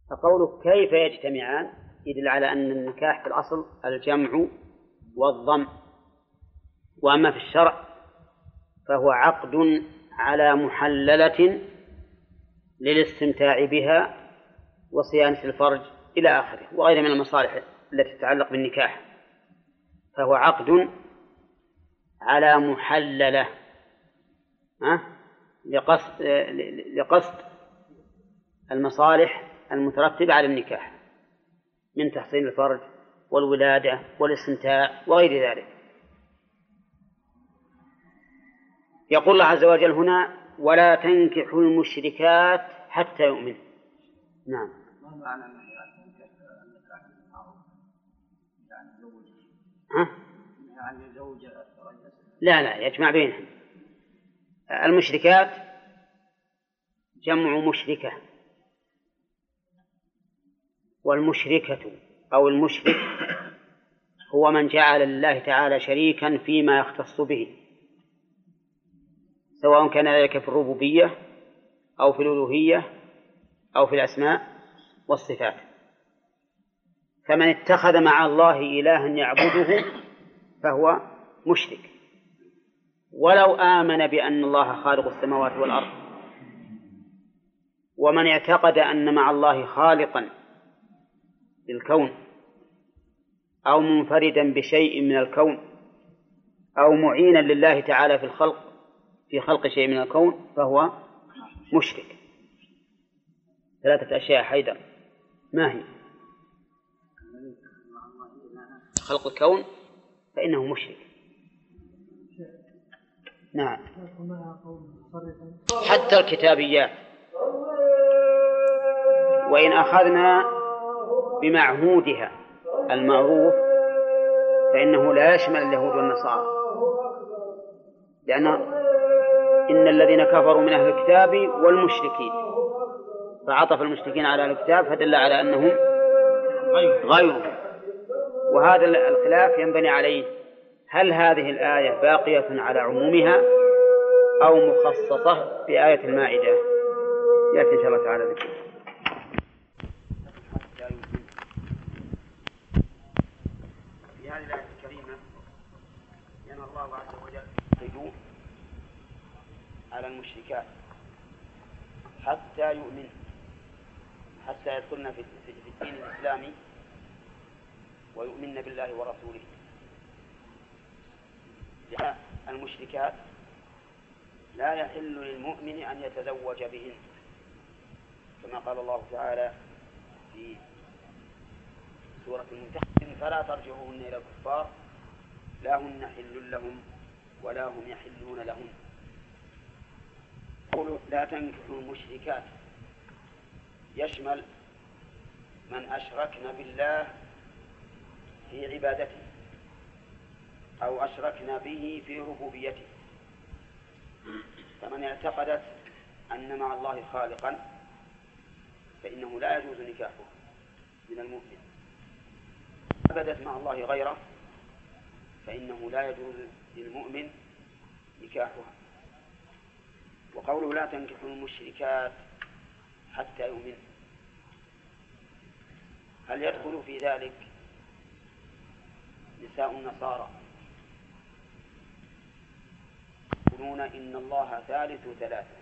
فقولك كيف يجتمعان يدل على أن النكاح في الأصل الجمع والضم، وأما في الشرع فهو عقد على محللة للاستمتاع بها وصيانة الفرج إلى آخره وغير من المصالح التي تتعلق بالنكاح، فهو عقد على محللة لقصد المصالح المترتبة على النكاح من تحصين الفرج والولادة والاستمتاع وغير ذلك. يقول الله عز وجل هنا ولا تنكحوا المشركات حتى يؤمن. نعم. لا يجمع بينهم. المشركات جمع مشركة، والمشركة أو المشرك هو من جعل الله تعالى شريكا فيما يختص به، سواء كان ذلك في الربوبية أو في الألوهية أو في الأسماء والصفات. فمن اتخذ مع الله إلها يعبده فهو مشرك، ولو آمن بأن الله خالق السماوات والأرض. ومن اعتقد أن مع الله خالقا للكون أو منفردا بشيء من الكون أو معينا لله تعالى في خلق شيء من الكون فهو مشرك. 3 أشياء حيدر، ما هي؟ خلق الكون فإنه مشرك. نعم. حتى الكتابيات، وإن أخذنا بمعهودها المعروف فإنه لا يشمل اليهود والنصارى، لأن إن الذين كفروا من أهل الكتاب والمشركين، فعطف المشركين على الكتاب فدل على أنهم غيرهم. وهذا الخلاف ينبني عليه هل هذه الآية باقية على عمومها أو مخصصة في آية المائدة؟ يأتي إن شاء الله تعالى ذكر. في هذه الآية الكريمة ينهى الله عز وجل الحدود على المشركات حتى يؤمن، حتى يدخلن في الدين الإسلامي ويؤمن بالله ورسوله. لأن المشركات لا يحل للمؤمن أن يتزوج بهن، كما قال الله تعالى في سورة الممتحنة فلا ترجعوهن إلى الكفار لا هن حل لهم ولا هم يحلون لهم. قولوا لا تنكحوا المشركات يشمل من أشركنا بالله في عبادته أو أشركنا به في ربوبيته. فمن اعتقدت أن مع الله خالقا فإنه لا يجوز نكاحه من المؤمن، عبدت مع الله غيره فإنه لا يجوز للمؤمن نكاحها. وقوله لا تنكحوا المشركات حتى يؤمن، هل يدخل في ذلك نساء النصارى يقولون إن الله ثالث ثلاثة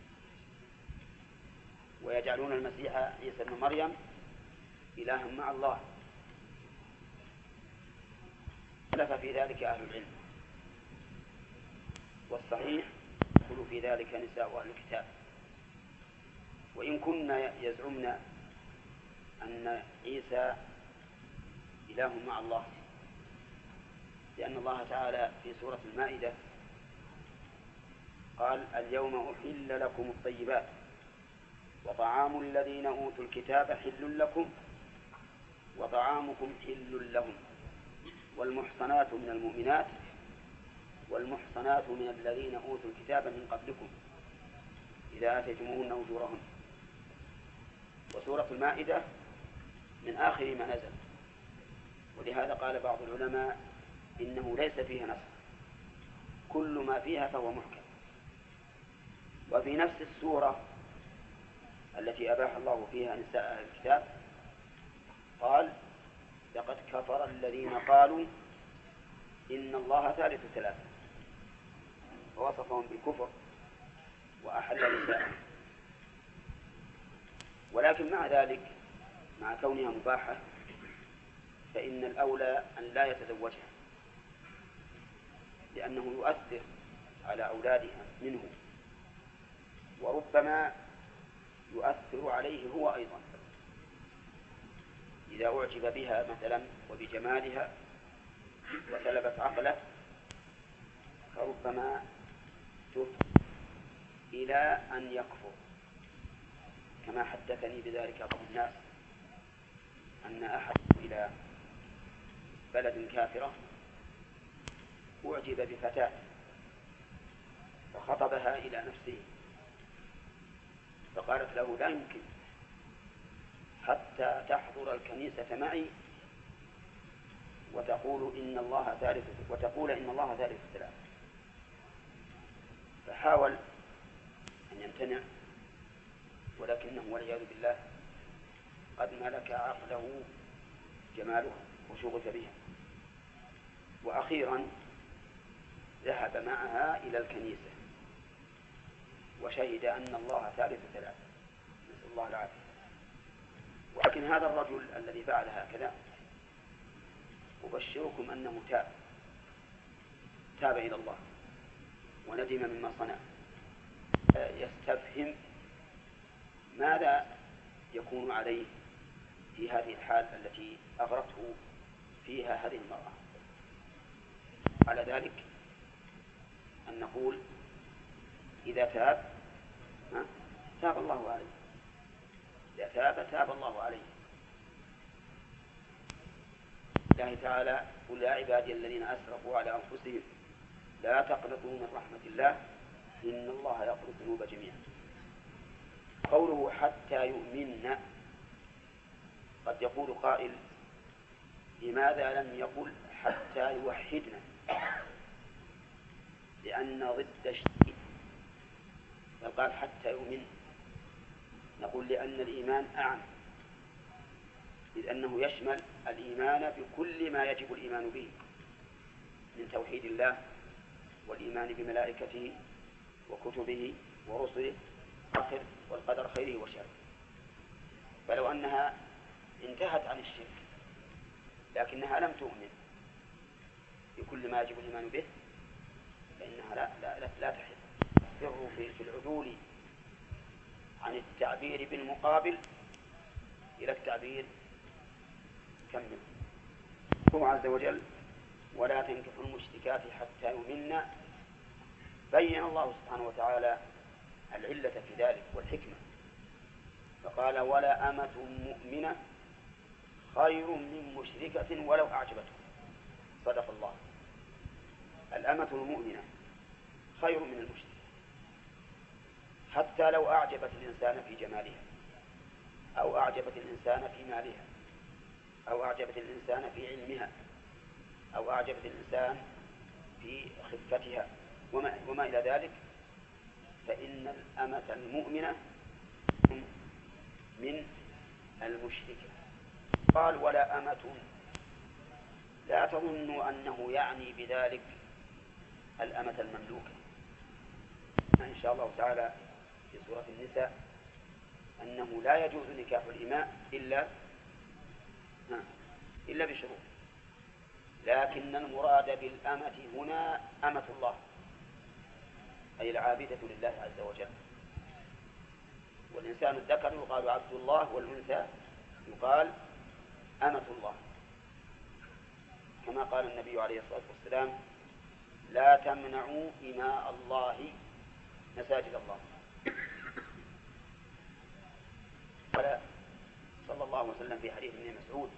ويجعلون المسيح عيسى ابن مريم إلها مع الله؟ اختلف في ذلك أهل العلم، والصحيح يدخل في ذلك نساء أهل الكتاب. وإن كنا يزعمن أن عيسى إله مع الله، لأن الله تعالى في سورة المائدة قال اليوم أحل لكم الطيبات وطعام الذين أوتوا الكتاب حل لكم وطعامكم حل لهم والمحصنات من المؤمنات والمحصنات من الذين أوتوا الكتاب من قبلكم إذا آتيتموهن أجورهن. وسورة المائدة من آخر ما نزل، ولهذا قال بعض العلماء إنه ليس فيها نسخ، كل ما فيها فهو محكم. وفي نفس السورة التي أباح الله فيها نساء أهل الكتاب قال لقد كفر الذين قالوا إن الله ثالث ثلاثة، ووصفهم بالكفر وأحل نساءهم. ولكن مع ذلك مع كونها مباحة فإن الأولى أن لا يتزوجها، لأنه يؤثر على أولادها منه، وربما يؤثر عليه هو أيضا إذا أعجب بها مثلا وبجمالها وسلبت عقله، فربما تفضي إلى أن يكفر، كما حدثني بذلك بعض الناس أن أحد إلى بلد كافرة أعجب بفتاة فخطبها إلى نفسه، فقالت له لا يمكن حتى تحضر الكنيسة معي وتقول إن الله ثالث ثلاثة. فحاول أن يمتنع، ولكنه والعياذ بالله قد ملك عقله جمالها وشغف بها. وأخيرا ذهب معها إلى الكنيسة وشهد أن الله ثالث ثلاثة، نسأل الله العافية. ولكن هذا الرجل الذي فعل هكذا أبشركم أنه تاب إلى الله وندم مما صنع. يستفهم ماذا يكون عليه في هذه الحال التي أغرته فيها هذه المرأة. على ذلك أن نقول إذا تاب الله عليه، إذا تاب الله عليه. الله تعالى قل يا عبادي الذين أسرفوا على أنفسهم لا تقنطوا من رحمة الله إن الله يغفر الذنوب جميعا. قوله حتى يؤمن، قد يقول قائل لماذا لم يقل حتى يوحدنا، لأن ضد الشيء، بل قال حتى يؤمن. نقول لأن الإيمان أعم، إذ أنه يشمل الإيمان بكل ما يجب الإيمان به من توحيد الله والإيمان بملائكته وكتبه ورسله والقدر خيره وشره. فلو أنها انتهت عن الشرك لكنها لم تؤمن بكل ما يجب الإيمان به فإنها لا تحل. السر في العدول عن التعبير بالمقابل إلى التعبير كمل. هو عز وجل ولا تنكحوا المشركات حتى يؤمن، بين الله سبحانه وتعالى العلة في ذلك والحكمة، فقال ولا أمة مؤمنة خير من مشركة ولو أعجبتكم. صدق الله. الأمة المؤمنة خير من المشركة حتى لو أعجبت الإنسان في جمالها، أو أعجبت الإنسان في مالها، أو أعجبت الإنسان في علمها، أو أعجبت الإنسان في خفتها وما إلى ذلك، فإن الأمة المؤمنة من المشركة. قال ولا أمة، لا تظنوا أنه يعني بذلك الأمة المملوكة. إن شاء الله تعالى في سورة النساء أنه لا يجوز نكاح الإماء إلا بشروط، لكن المراد بالأمة هنا أمة الله، أي العابدة لله عز وجل. والإنسان الذكر يقال عبد الله، والأنثى يقال أمة الله، كما قال النبي عليه الصلاة والسلام لا تمنعوا إماء الله مساجد الله. قال صلى الله عليه وسلم في حديث ابن مسعود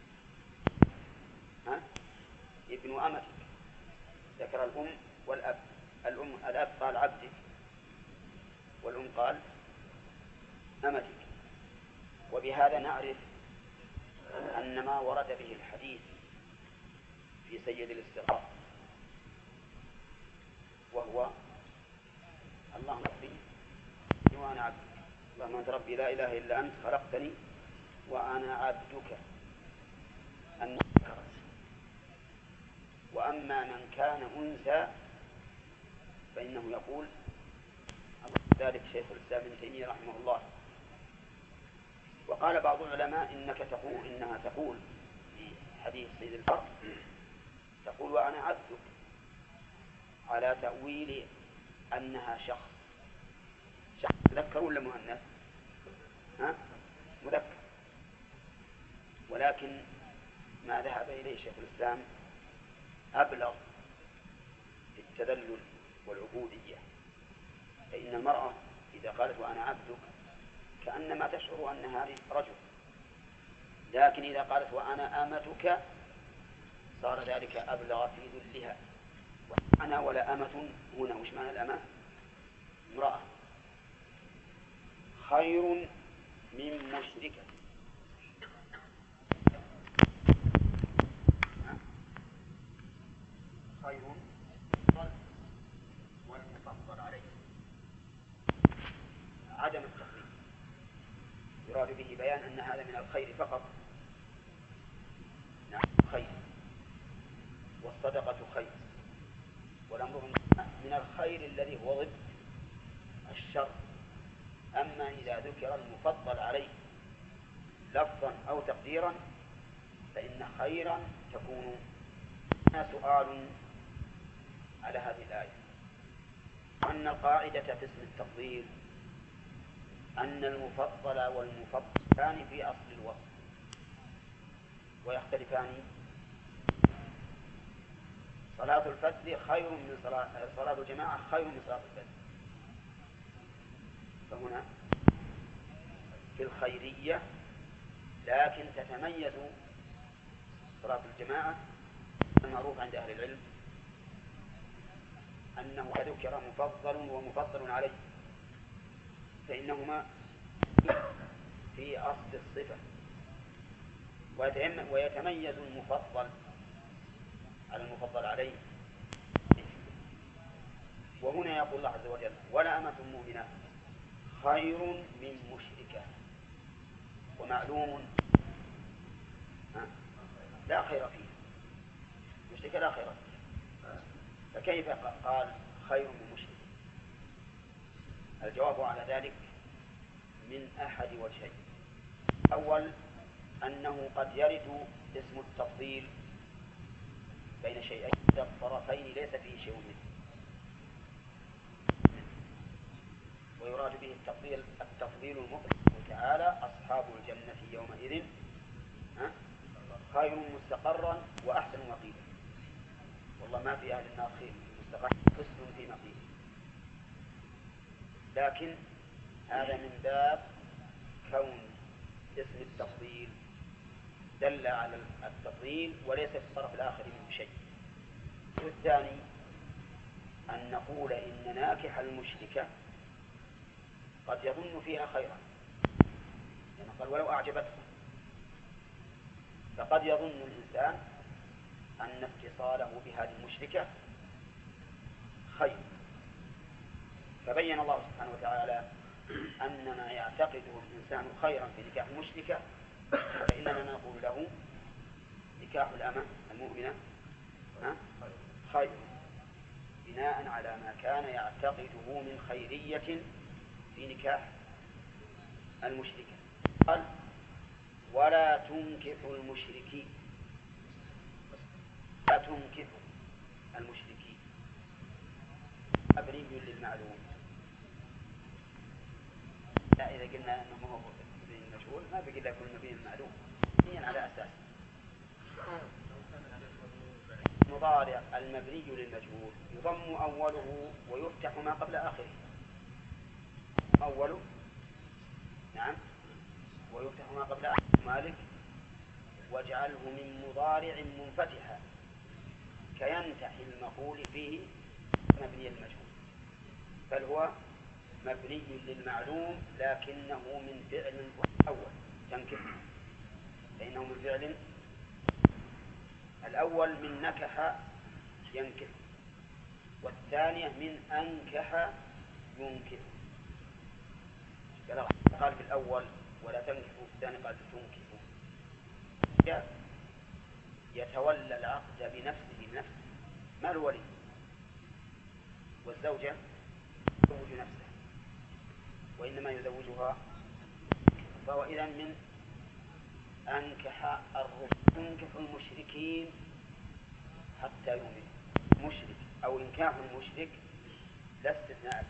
ابن أمتك، ذكر الأم والأب. الأب قال عبدك، والأم قال أمتك. وبهذا نعرف أن ما ورد به الحديث في سيد الاستغراق وهو اللهم اغفر وأنا عبدك اللهم أنت ربي لا إله إلا أنت خلقتني وأنا عبدك أن ذكرت. وأما من كان أنثى فإنه يقول ذلك شيخ الإسلام ابن تيمية رحمه الله. وقال بعض العلماء إنها تقول في حديث سيد البر تقول وأنا عبدك على تأويل أنها شخص مذكر ولا مؤنث؟ مذكر. ولكن ما ذهب إليه شيخ الإسلام أبلغ في التذلل والعبودية. فإن المرأة إذا قالت وأنا عبدك كأنما تشعر أنها رجل، لكن إذا قالت وأنا آمتك صار ذلك أبلغ في ذلها. أنا ولا أمة هنا وش معنى الأمة؟ امرأة. خير من مشركة. خير والمفضل عليه عدم التفريق، يراد به بيان أن هذا من الخير فقط. نعم خير، والصدقة خير، والأمر من الخير الذي هو ضد الشر. أما إذا ذكر المفضل عليه لفظا أو تقديرا فإن خيرا تكون. سؤال على هذه الآية أن القاعدة في اسم التفضيل أن المفضل والمفضلان في أصل الوصف ويختلفان. صلاة الفجر خير من صلاة الجماعة خير من صلاة الفجر، فهنا في الخيرية، لكن تتميز صلاة الجماعة. المعروف عند أهل العلم أنه ذكر مفضل ومفضل عليه فإنهما في أصل الصفة، ويتميز المفضل على المفضل عليه. وهنا يقول الله عز وجل ولا أمة مؤمنة خير من مشركة. ومعلوم لا خير فيه، مشركة لا خير فيه، فكيف قال خير من مشرك؟ الجواب على ذلك من أحد وجهين. أول أنه قد يرد اسم التفضيل بين شيئين الطرفين ليس فيه شيء منه، ويراد به التفضيل المطلق تعالى أصحاب الجنة يومئذ خير مستقرا وأحسن مقيلا. والله ما في أهل النار خير مستقر حسن في مقيل. لكن هذا من باب كون اسم التفضيل دل على التفضيل وليس في الطرف الآخر منه شيء. والثاني أن نقول إن ناكح المشركة قد يظن فيها خيرا، يعني قال ولو أعجبته، فقد يظن الإنسان أن اتصاله بهذه المشركة خير. فبين الله سبحانه وتعالى أن ما يعتقده الإنسان خيرا في نكاح المشركة فإننا نقول له نكاح الأمة المؤمنة خير، بناء على ما كان يعتقده من خيرية في نكاح المشركة. قال ولا تنكحوا المشركين، لا تنكحوا المشركين مبني للمعلوم. لا إذا قلنا أنه ما هو مبني للمجهول ما بقي إلا يكون مبني للمعلوم مبنيا على أساس مضارع. المبني للمجهول يضم أوله ويفتح ما قبل آخره. أوله نعم ويفتح ما قبل آخره. مالك واجعله من مضارع منفتحا كينتح المقول فيه مبني المجهول، بل هو مبني للمعلوم لكنه من فعل أول تنكح، فإنه من فعل الأول من نكح ينكح، والثانية من أنكح ينكح. قال في الأول ولا تنكحوا، في الثاني قال تنكحوا، يتولى العقد بنفسه ما الولي، والزوجة تزوج نفسها وإنما يزوجها. فهو إذن من أنكح تنكح المشركين حتى يؤمن. مشرك أو إنكاح المشرك لا استثناء،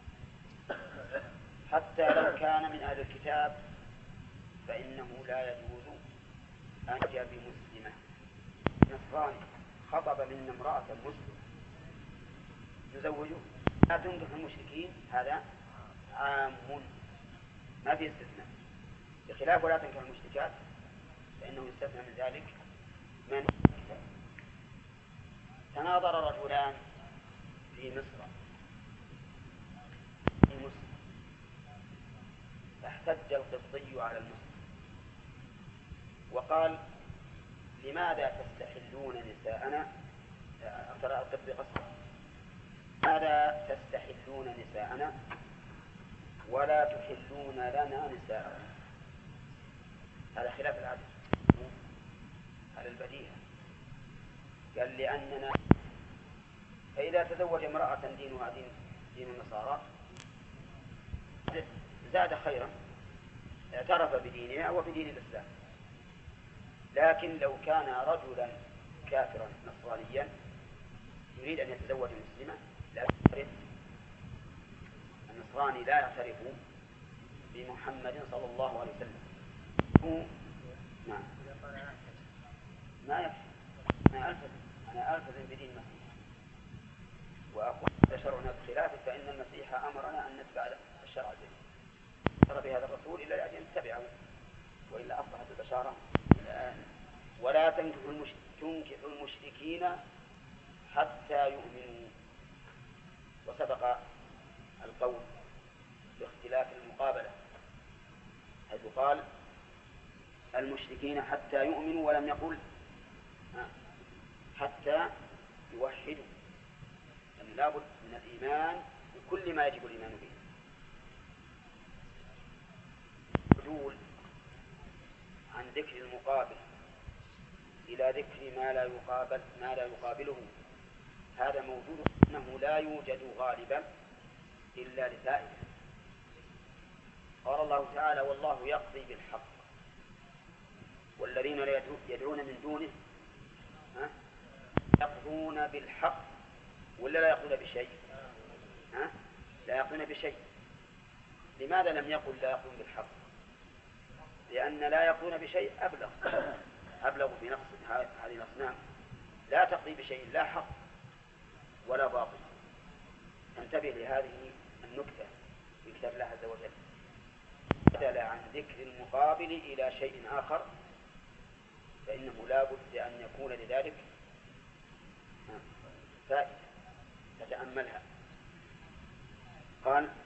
حتى لو كان من أهل الكتاب فإنه لا يجوز أن يأتي بمسلمة. نصراني خطب من امرأة مسلمة يزوجه، لا تنكح المشركين، هذا عام ما في استثناء، بخلاف ولا تنكح المشركات فإنه يستثنى من ذلك من تناظر رجلان في مصر فاحتج القبطي على المسلم وقال لماذا تستحلون نساءنا، ترى القبطي قصر، ماذا تستحلون نساءنا ولا تحلون لنا نساءنا؟ هذا خلاف العدل على البديهة. قال لأننا فإذا تزوج امرأة دينها دين النصارى زاد خيرا، اعترف بدينها وبدين الإسلام. لكن لو كان رجلا كافرا نصرانيا يريد أن يتزوج مسلمة لا يعترف، النصراني لا يعترف بمحمد صلى الله عليه وسلم. نعم ما يكفي، أنا ألتزم بدين المسيح وأقول شرعنا بخلافه، فإن المسيح أمرنا أن نتبع الشرع الجديد ترى بهذا الرسول إلا لأجل نتبعه، وإلا أصبحت البشارة الآن. ولا تنكح المشركين حتى يؤمنوا. وسبق القول باختلاف المقابلة حيث قال المشركين حتى يؤمنوا ولم يقل حتى يوحدوا، أن لا بد من الإيمان بكل ما يجب الإيمان به. بدول عن ذكر المقابل إلى ذكر ما لا يقابله، هذا موجود أنه لا يوجد غالبا إلا لفائدة. قال الله تعالى والله يقضي بالحق والذين يدعون من دونه يقضون بالحق ولا لا يقضون بشيء؟ لا يقضون بشيء. لماذا لم يقل لا يقضون بالحق؟ لأن لا يقضون بشيء أبلغ في نقص هذه الأصنام، لا تقضي بشيء لا حق ولا باطل. انتبه لهذه النكتة في كتاب الله عز وجل، بدل عن ذكر المقابل إلى شيء آخر فإنه لا بد أن يكون لذلك فائدة تتأملها. قال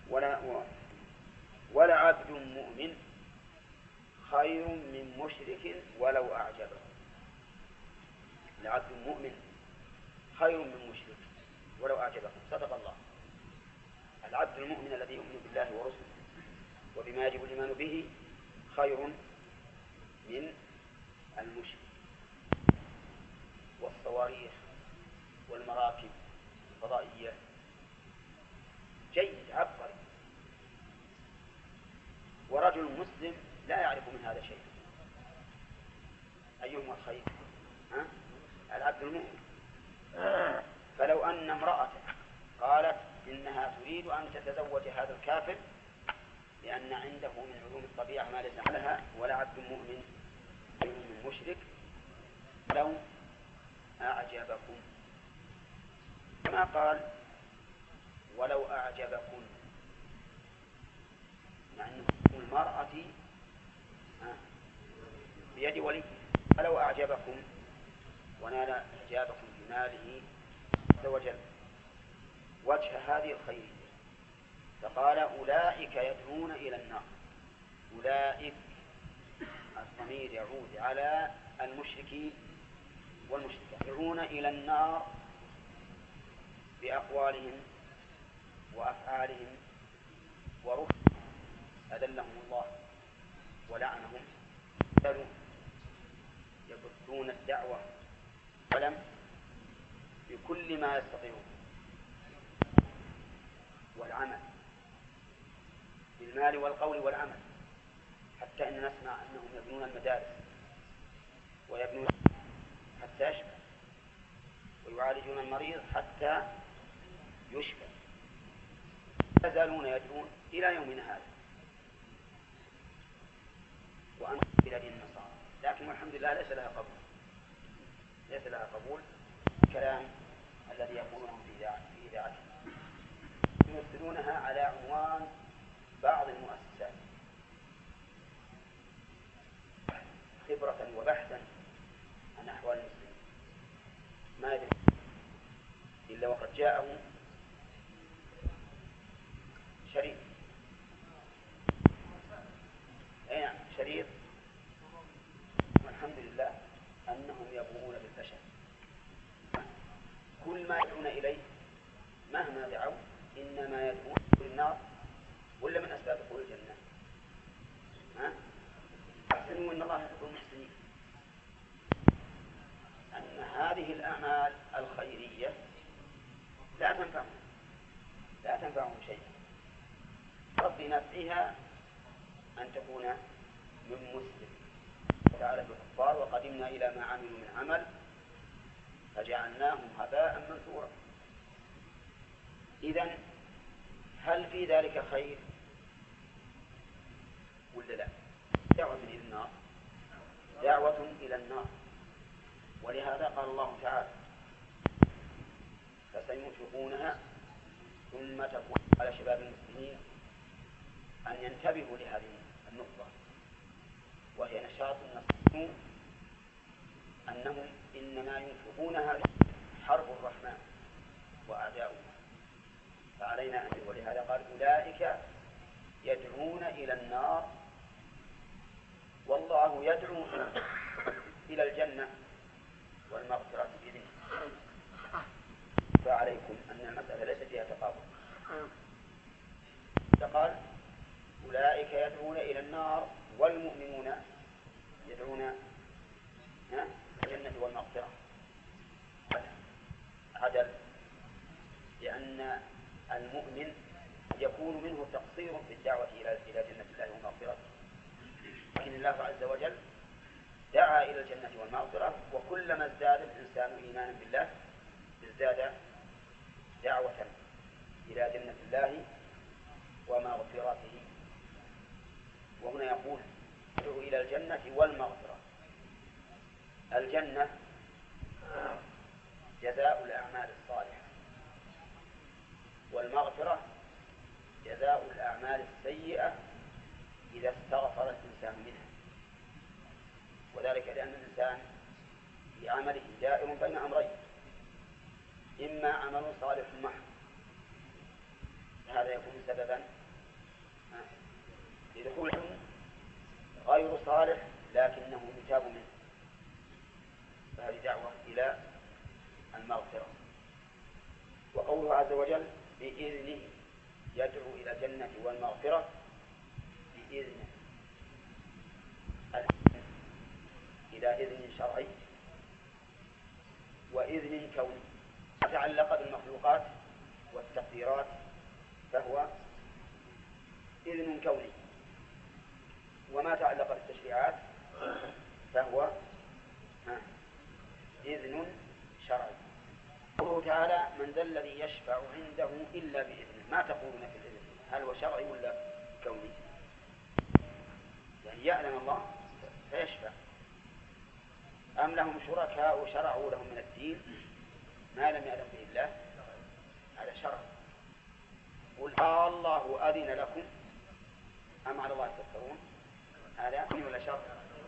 ولا عبد مؤمن خير من مشرك ولو أعجبه. لعبد مؤمن خير من مشرك ولو أعجبه. صدق الله. العبد المؤمن الذي يؤمن بالله ورسله وبما يجب الإيمان به خير من المشرك. والصواريخ والمراكب الفضائية جيد عبقري، ورجل مسلم لا يعرف من هذا شيء، أيهما الخير؟ العبد المؤمن. فلو أن امرأة قالت إنها تريد أن تتزوج هذا الكافر لأن عنده من علوم الطبيعة ما ليس لها، ولا عبد مؤمن خير من مشرك لو أعجبكم، كما قال ولو أعجبكم، مع أن المرأة بيد ولي. فلو أعجبكم ونال إعجابكم بماله عز وجل وجه هذه الخير، فقال أولئك يدعون إلى النار. أولئك الضمير يعود على المشركين والمشركات، يدعون إلى النار بأقوالهم وأفعالهم ورفض. هذا أذلهم الله ولعنهم بل يبثون الدعوة ولم بكل ما يستطيعون والعمل بالمال والقول والعمل، حتى إن نسمع أنهم يبنون المدارس ويبنون حتى يشفى، ويعالجون المريض حتى يشفى، لا يزالون يدعون إلى يومنا هذا وأن إلى دين النصارى، لكن والحمد لله ليس لها قبول الكلام الذي يقولونه في إذاعته، يمثلونها على عنوان بعض المؤسسات خبرة وبحثا عن أحوال المسلمين، ما يدري إلا وقد جاءه شريط شريط والحمد لله أنهم يبغون بالفشل، كل ما يدعون إليه مهما دعوا إنما يدعون للنار ولا من أسباب دخول الجنة. أحسنوا إن الله يحب المحسنين، أن هذه الأعمال الخيرية لا تنفعهم شيئا، رب نفعها أن تكون من مسلم تعالى بالكفار وقدمنا إلى ما عملوا من عمل فجعلناهم هباء منثورا. إذن هل في ذلك خير ولا لا؟ دعوة إلى النار، دعوة إلى النار، ولهذا قال الله تعالى فسينفقونها ثم تكون على شباب المسلمين أن ينتبهوا لهذه النقطة، وهي نشاط النصر أنهم إنما ينفقونها حرب الرحمن وأعداؤه، فعلينا أن ولهذا قال أولئك يدعون إلى النار والله يدعو إلى الجنة والمغفرة بإذنه، فعليكم أن المسألة ليس فيها تقابل، فقال أولئك يدعون إلى النار والمؤمنون يدعون الجنة والمغفرة عدل، لأن المؤمن يكون منه تقصير في الدعوة إلى جنة الله ومغفرته، لكن الله عز وجل دعا إلى الجنة والمغفرة، وكلما ازداد الإنسان إيمانا بالله ازداد دعوة إلى جنة الله ومغفرته. وهنا يقول ادعو إلى الجنة والمغفرة. الجنة جزاء الأعمال الصالحة، والمغفرة جزاء الأعمال السيئة إذا استغفر الإنسان منها، وذلك لأن الإنسان في عمله دائر بين أمرين، إما عمل صالح محض هذا يكون سببا لدخول غير صالح لكنه يتاب منه، فهذه دعوة إلى المغفرة. وقوله عز وجل بإذنه يدعو إلى الجنة والمغفرة بإذنه، إلى إذن شرعي وإذن كوني. ما تعلق بالمخلوقات والتقديرات فهو إذن كوني، وما تعلق بالتشريعات فهو إذن شرعي. قوله تعالى من ذا الذي يشفع عنده إلا بإذنه، ما تقولون في الإذن؟ هل هو شرعي ولا كوني؟ يعني يعلم الله فيشفع، أم لهم شركاء شرعوا لهم من الدين ما لم يعلم به الله؟ هذا شرع. قل الله أذن لكم أم على الله تفترون؟ هذا ولا شرع؟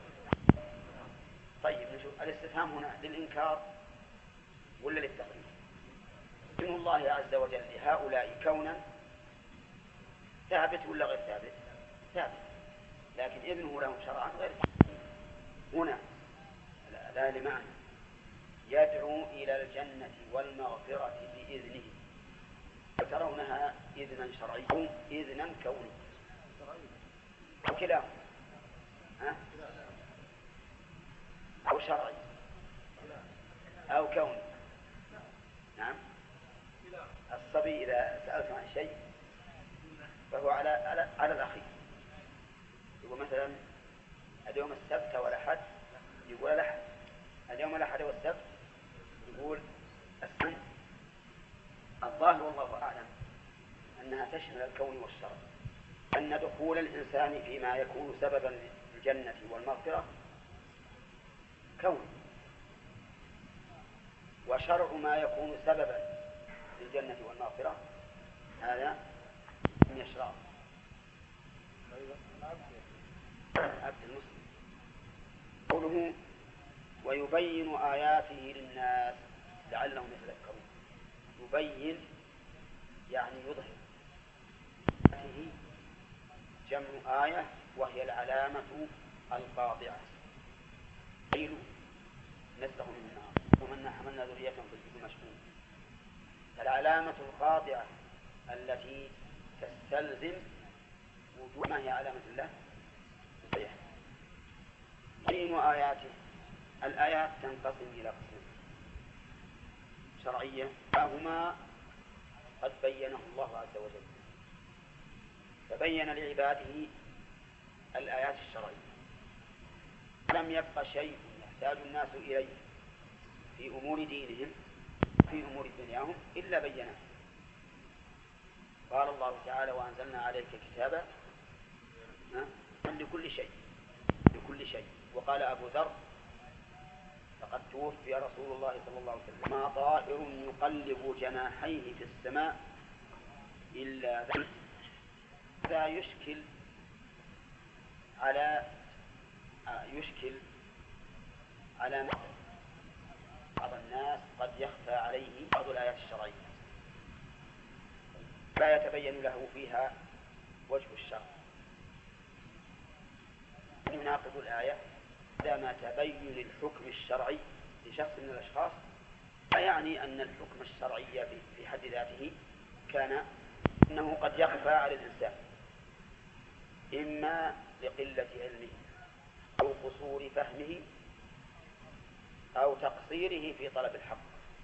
طيب نشوف الاستفهام هنا للإنكار ولا للتقرير؟ إذن الله عز وجل لهؤلاء كونا ثابت ولا غير ثابت؟ ثابت، لكن إذنه لهم شرعا غير ثابت. هنا لا لمعنى يدعو إلى الجنة والمغفرة بإذنه، ترونها إذنا شرعيا إذنا كوني. كلاهما، ها؟ أو شرعي أو كوني. نعم. الصبي إذا سألت عن شيء فهو على الأخير. يقول مثلا اليوم السبت والأحد، يقول الأحد. اليوم الأحد والسبت، يقول السبت. الظاهر والله أعلم أنها تشمل الكون والشرع، أن دخول الإنسان فيما يكون سببا للجنة والمغفرة كون، وشرع ما يكون سببا للجنة والمغفرة هذا من يشرع عبد المسلم. قوله ويبين آياته للناس لعلهم يتذكرون. يبين يعني يظهر. آياته جمع آية وهي العلامة القاطعة. قيل نزله من النار ومنا حملنا ذريتهم في الجبل مشحون. العلامة القاطعة التي تستلزم وجود ما هي علامة الله صحيح. بين آياته. الآيات تنقسم إلى قسمين: شرعية فهما قد بينه الله عز وجل، فبين لعباده الآيات الشرعية، لم يبق شيء يحتاج الناس إليه في أمور دينهم في أمور دنياهم إلا بينه. قال الله تعالى وأنزلنا عليك كتابا لكل شيء. وقال أبو ذر لقد توفي رسول الله صلى الله عليه وسلم ما طائر يقلب جناحيه في السماء إلا ذا يشكل على بعض الناس قد يخفى عليه بعض الآيات الشرعية لا يتبين له فيها وجه الشرع، يناقض الآية عندما تبين الحكم الشرعي لشخص من الأشخاص، لا يعني أن الحكم الشرعي في حد ذاته كان أنه قد يخفى على الإنسان، إما لقلة علمه أو قصور فهمه أو تقصيره في طلب الحق.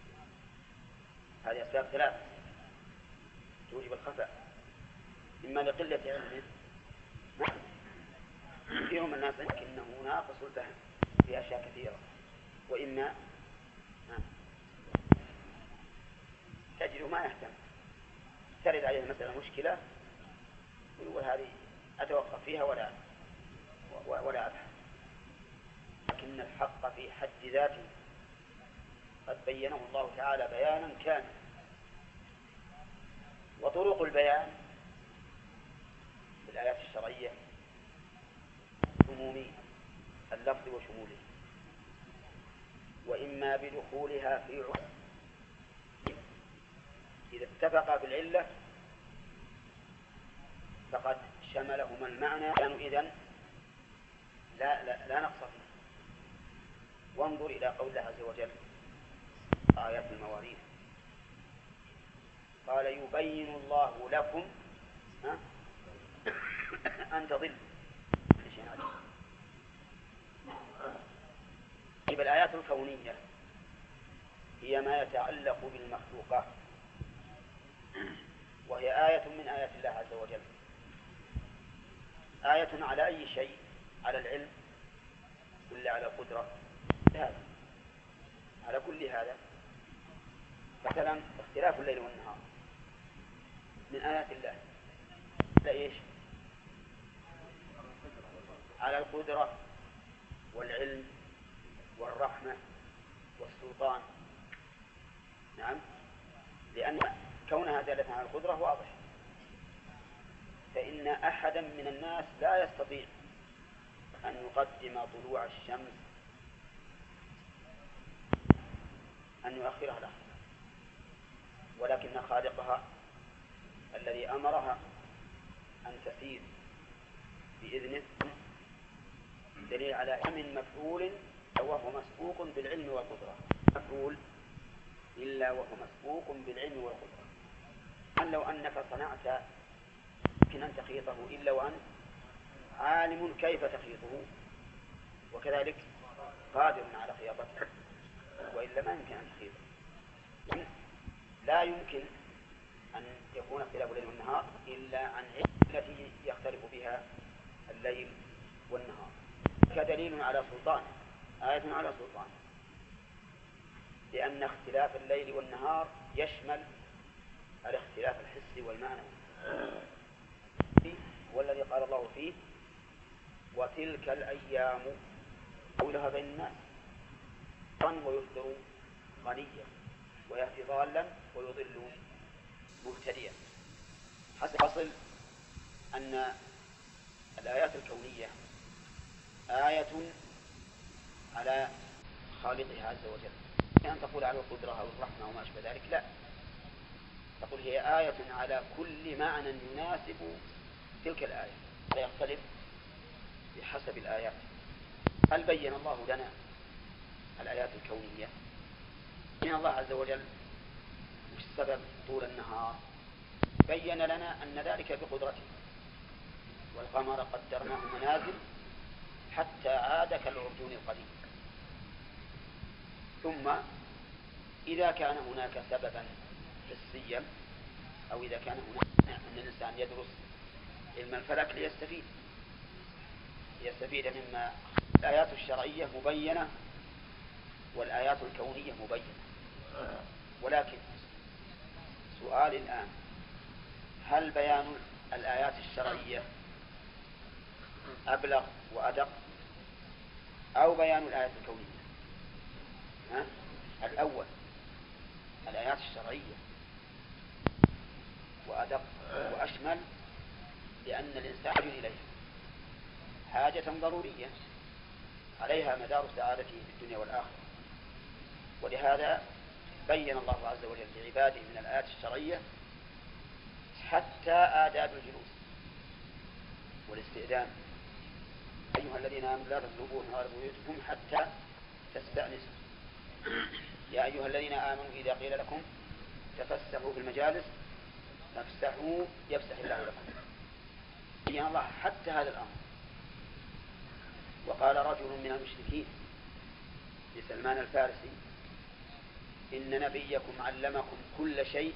هذه أسباب ثلاث توجب الخفاء: إما لقلة علمه، كثير من الناس لكنه ناقص الفهم في أشياء كثيرة، وإما تجد ما يهتم، ترد عليه مثلا مشكلة ويقول هذه أتوقف فيها ولا أبحث. لكن الحق في حد ذاته قد بينه الله تعالى بيانا كاملا، وطرق البيان في الآيات الشرعية عمومية اللفظ وشموله، وإما بدخولها في عموم. إذا اتفقا في العلة فقد شملهما المعنى، كانوا إذن لا نقص فيه. وانظر إلى قول الله عز وجل آيات المواريث، قال يبين الله لكم أن تضلوا. الآيات الكونية هي ما يتعلق بالمخلوقات، وهي آية من آيات الله عز وجل، آية على أي شيء، على العلم ولا على القدرة؟ على كل هذا. مثلا اختلاف الليل والنهار من آيات الله، لا إيش؟ على القدرة والعلم والرحمة والسلطان. نعم، لأن كونها دالة على القدرة واضح، فإن أحدا من الناس لا يستطيع أن يقدم طلوع الشمس، أن يؤخرها لحظة، ولكن خالقها الذي أمرها أن تسير بإذنه دليل على من مفعول وهو مسبوق بالعلم والقدرة. مفعول إلا وهو مسبوق بالعلم والقدرة. أن لو أنك صنعت يمكن أن تخيطه إلا وأنت عالم كيف تخيطه، وكذلك قادر على خياطته، وإلا ما يمكن أن تخيطه. لا يمكن أن يكون اختلاف الليل والنهار إلا عن علة التي يختلف بها الليل والنهار، كدليل على سلطانه، آية على سلطانه، لأن اختلاف الليل والنهار يشمل الاختلاف الحسي والمعنوي، والذي قال الله فيه وتلك الأيام قولها بين الناس ويصدر غنيا ويهدي ضالا ويضل مهتديا. حصل أن الآيات الكونية آية على خالقها عز وجل، أن تقول على القدرة أو الرحمة وما أشبه ذلك، لا، تقول هي آية على كل معنى يناسب تلك الآية، لا يختلف بحسب الآيات. هل بين الله لنا الآيات الكونية؟ بين الله عز وجل وش سبب طول النهار؟ بين لنا أن ذلك بقدرته، والقمر قدرناه منازل حتى عاد كالعرجون القديم. ثم إذا كان هناك سببا حسيا، أو إذا كان هناك أن الإنسان يدرس علم الفلك ليستفيد مما الآيات الشرعية مبينة والآيات الكونية مبينة. ولكن سؤال الآن، هل بيان الآيات الشرعية أبلغ وأدق أو بيان الآيات الكونية؟ الأول، الآيات الشرعية وأدق وأشمل، لأن الإنسان يحتاج إليها حاجة ضرورية عليها مدار سعادته في الدنيا والآخرة. ولهذا بين الله عز وجل لعباده من الآيات الشرعية حتى آداب الجلوس والاستئذان. أيها الذين آمنوا لا تطلبوا نهار بيوتكم حتى تستأنسوا. يا أيها الذين آمنوا إذا قيل لكم تفسحوا في المجالس فافسحوا يفسح الله لكم. بين الله حتى هذا الأمر. وقال رجل من المشركين لسلمان الفارسي إن نبيكم علمكم كل شيء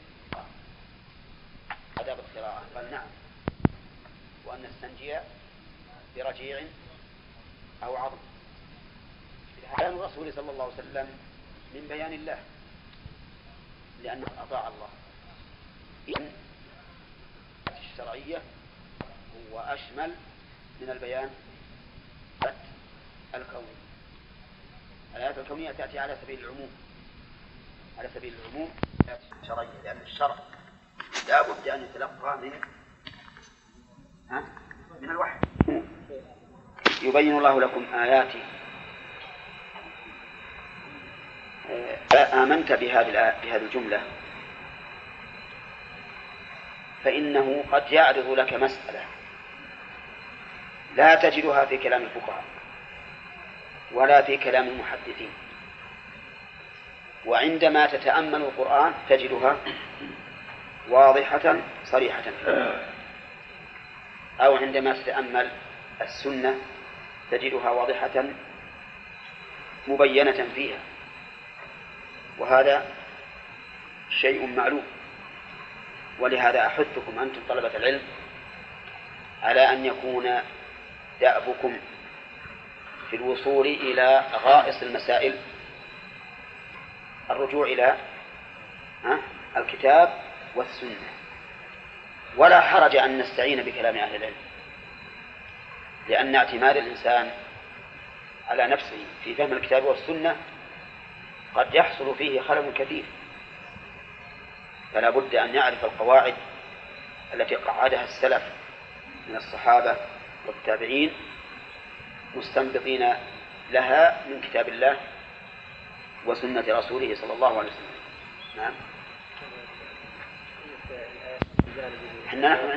آداب القراءة. قال نعم، وأن نستنجي برجيع أو عظم. كلام الرسول صلى الله عليه وسلم من بيان الله، لأنه أطاع الله. إذن الشرعية هو أشمل من البيان الكوني. الآيات الكونية تأتي على سبيل العموم، على سبيل العموم الشرعية، لأن الشرع لا بد أن يتلقى من الوحي. يبين الله لكم آياته. آمنت بهذه الجملة فإنه قد يعرض لك مسألة لا تجدها في كلام الفقهاء ولا في كلام المحدثين، وعندما تتأمل القرآن تجدها واضحة صريحة، أو عندما تتأمل السنة تجدها واضحة مبينة فيها، وهذا شيء معلوم. ولهذا أحثكم أنتم طلبة العلم على أن يكون دأبكم في الوصول إلى غائص المسائل الرجوع إلى الكتاب والسنة. ولا حرج أن نستعين بكلام أهل العلم، لأن اعتماد الإنسان على نفسه في فهم الكتاب والسنة قد يحصل فيه خلل كثير، فلا بد أن يعرف القواعد التي قعدها السلف من الصحابة والتابعين مستنبطين لها من كتاب الله وسنة رسوله صلى الله عليه وسلم. نعم. نحن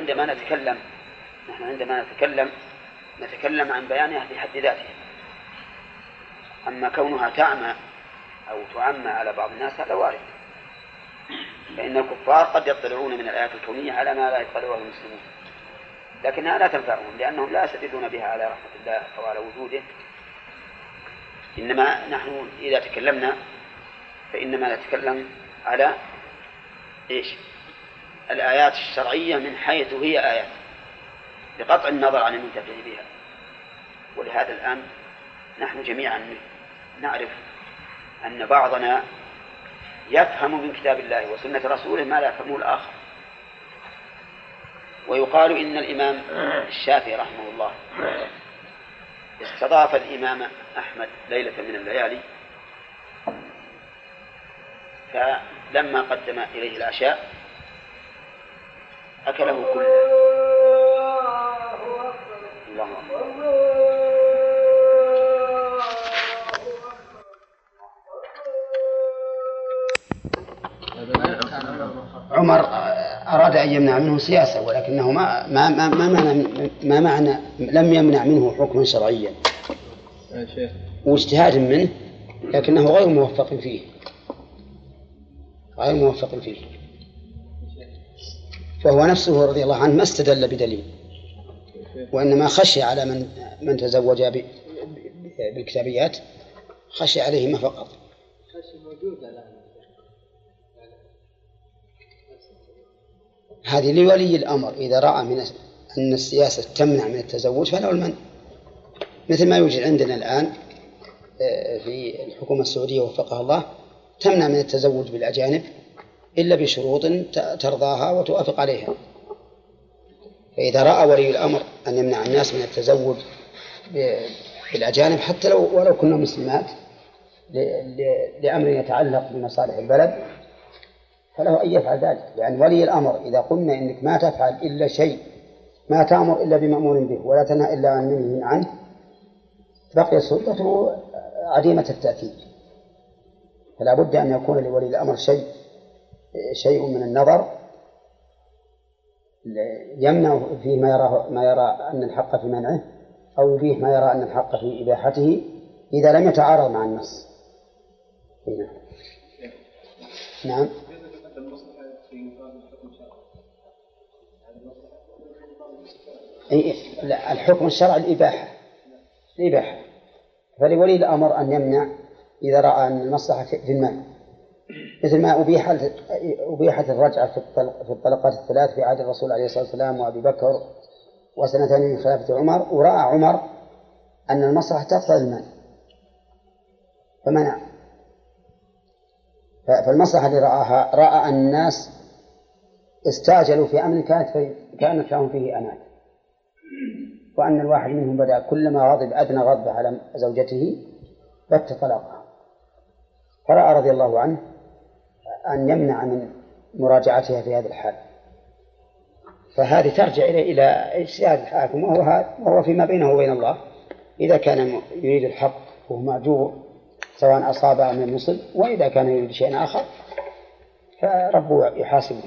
عندما نتكلم عن بيانها في حد ذاتها. أما كونها تعمى أو تعمى على بعض الناس هذا وارد، فإن الكفار قد يطلعون من الآيات الكونية على ما لا يطلعه المسلمون. لكنها لا تنفعهم لأنهم لا يستدلون بها على رحمة الله أو على وجوده. إنما نحن إذا تكلمنا فإنما نتكلم على إيش؟ الآيات الشرعية من حيث هي آيات بقطع النظر عن المنتفع بها. ولهذا الآن نحن جميعا نعرف أن بعضنا يفهم من كتاب الله وسنة رسوله ما لا يفهمه الآخر. ويقال إن الإمام الشافعي رحمه الله استضاف الإمام أحمد ليلة من الليالي، فلما قدم إليه العشاء أكله كله. الله أكبر. عمر أراد أن يمنع منه سياسة، ولكنه ما معنى لم يمنع منه حكما شرعيا واجتهاد منه، لكنه غير موفق فيه. فهو نفسه رضي الله عنه ما استدل بدليل، وإنما خشي على من تزوج بالكتابيات، خشي عليهما فقط. هذه لولي الأمر إذا رأى أن السياسة تمنع من التزوج فله المنع، مثل ما يوجد عندنا الآن في الحكومة السعودية وفقها الله تمنع من التزوج بالأجانب إلا بشروط ترضاها وتوافق عليها. فإذا رأى ولي الأمر أن يمنع الناس من التزوج بالأجانب حتى ولو كنا مسلمات لأمر يتعلق بمصالح البلد فله أن يفعل ذلك. لأن ولي الأمر إذا قلنا إنك ما تفعل إلا شيء، ما تأمر إلا بمأمور به ولا تنهى إلا عن منهي عنه، بقي سلطته عديمة التأثير. فلا بد أن يكون لولي الأمر شيء من النظر يمنع فيه ما يرى أن الحق في منعه، أو يبيح ما يرى أن الحق في إباحته إذا لم يتعارض مع النص. هنا. نعم. لا، الحكم الشرعي الإباحة. فلولي الأمر أن يمنع إذا رأى أن المصلحة في المال، مثل ما أبيحت الرجعة في الطلقات الثلاث في عهد الرسول عليه الصلاة والسلام وأبي بكر وسنتين من خلافة عمر، ورأى عمر أن المصلحة تقتضي المال فمنع. فالمصلحة اللي رأى أن الناس استعجلوا في أمر كانت لهم فيه أمان، وأن الواحد منهم بدأ كلما غضب أدنى غضبه على زوجته بت طلاقها، فرأى رضي الله عنه أن يمنع من مراجعتها في هذا الحال. فهذه ترجع إلى اجتهاد الحاكم، وهو فيما بينه وبين الله. إذا كان يريد الحق وهو معجور سواء أصاب أم يصب، وإذا كان يريد شيء آخر فربه يحاسبه.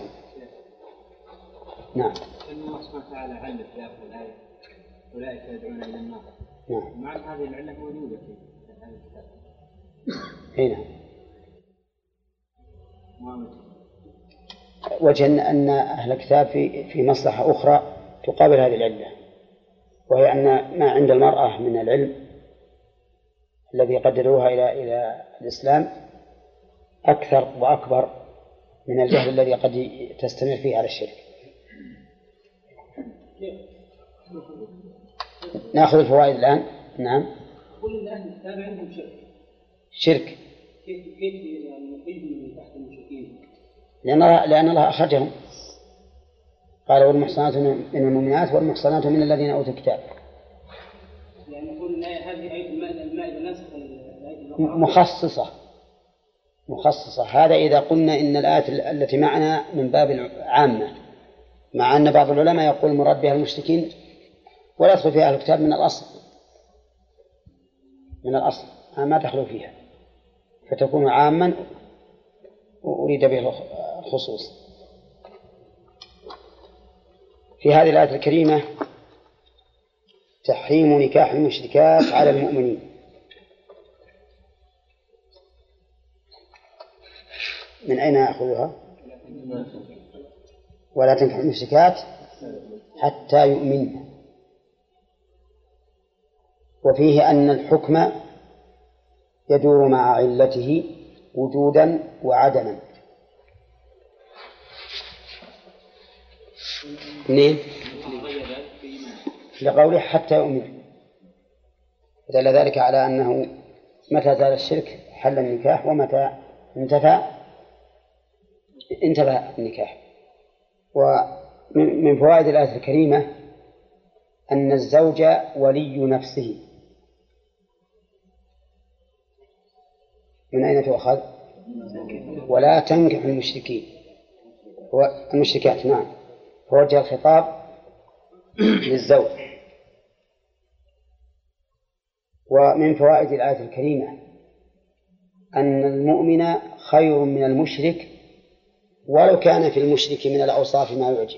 نعم. الله سبحانه وتعالى علم في آخر الآية أولئك يدعون إلى النار. نعم. مع هذه العلة موجودة في هذا الكتاب. هنا وجه أن أهل الكتاب في مصلحة أخرى تقابل هذه العلة، وهي أن ما عند المرأة من العلم الذي قدروها إلى الإسلام أكثر وأكبر من الجهل الذي قد تستمر فيه على الشرك. نأخذ الفوائد الآن. نعم. قل إن أهل الكتاب عندهم شرك. كيف نقيم من تحت المشركين؟ لأن الله أخرجهم، قال والمحصنات من المؤمنات والمحصنات من الذين أوتوا الكتاب. يعني نقول هذه آية المائدة ناسخة مخصصة. هذا إذا قلنا إن الآيات التي معنا من باب العامة، مع أن بعض العلماء يقول المراد بها المشركين ولا يدخل فيها أهل الكتاب من الأصل ما دخلوا فيها، فتكون عاما وأريد به الخصوص. في هذه الآية الكريمة تحريم نكاح المشركات على المؤمنين. من أين أخذها؟ ولا تنكح المشركات حتى يؤمن. وفيه أن الحكم يدور مع علته وجودا وعدما. منين؟ لقوله حتى يؤمن، دل ذلك على أنه متى زال الشرك حل النكاح، ومتى انتفى النكاح. ومن فوائد الآية الكريمة أن الزوج ولي نفسه. من أين تؤخذ؟ ولا تنكح المشركات. نعم، فوجه الخطاب للزوج. ومن فوائد الآية الكريمة أن المؤمن خير من المشرك ولو كان في المشرك من الأوصاف ما يعجب،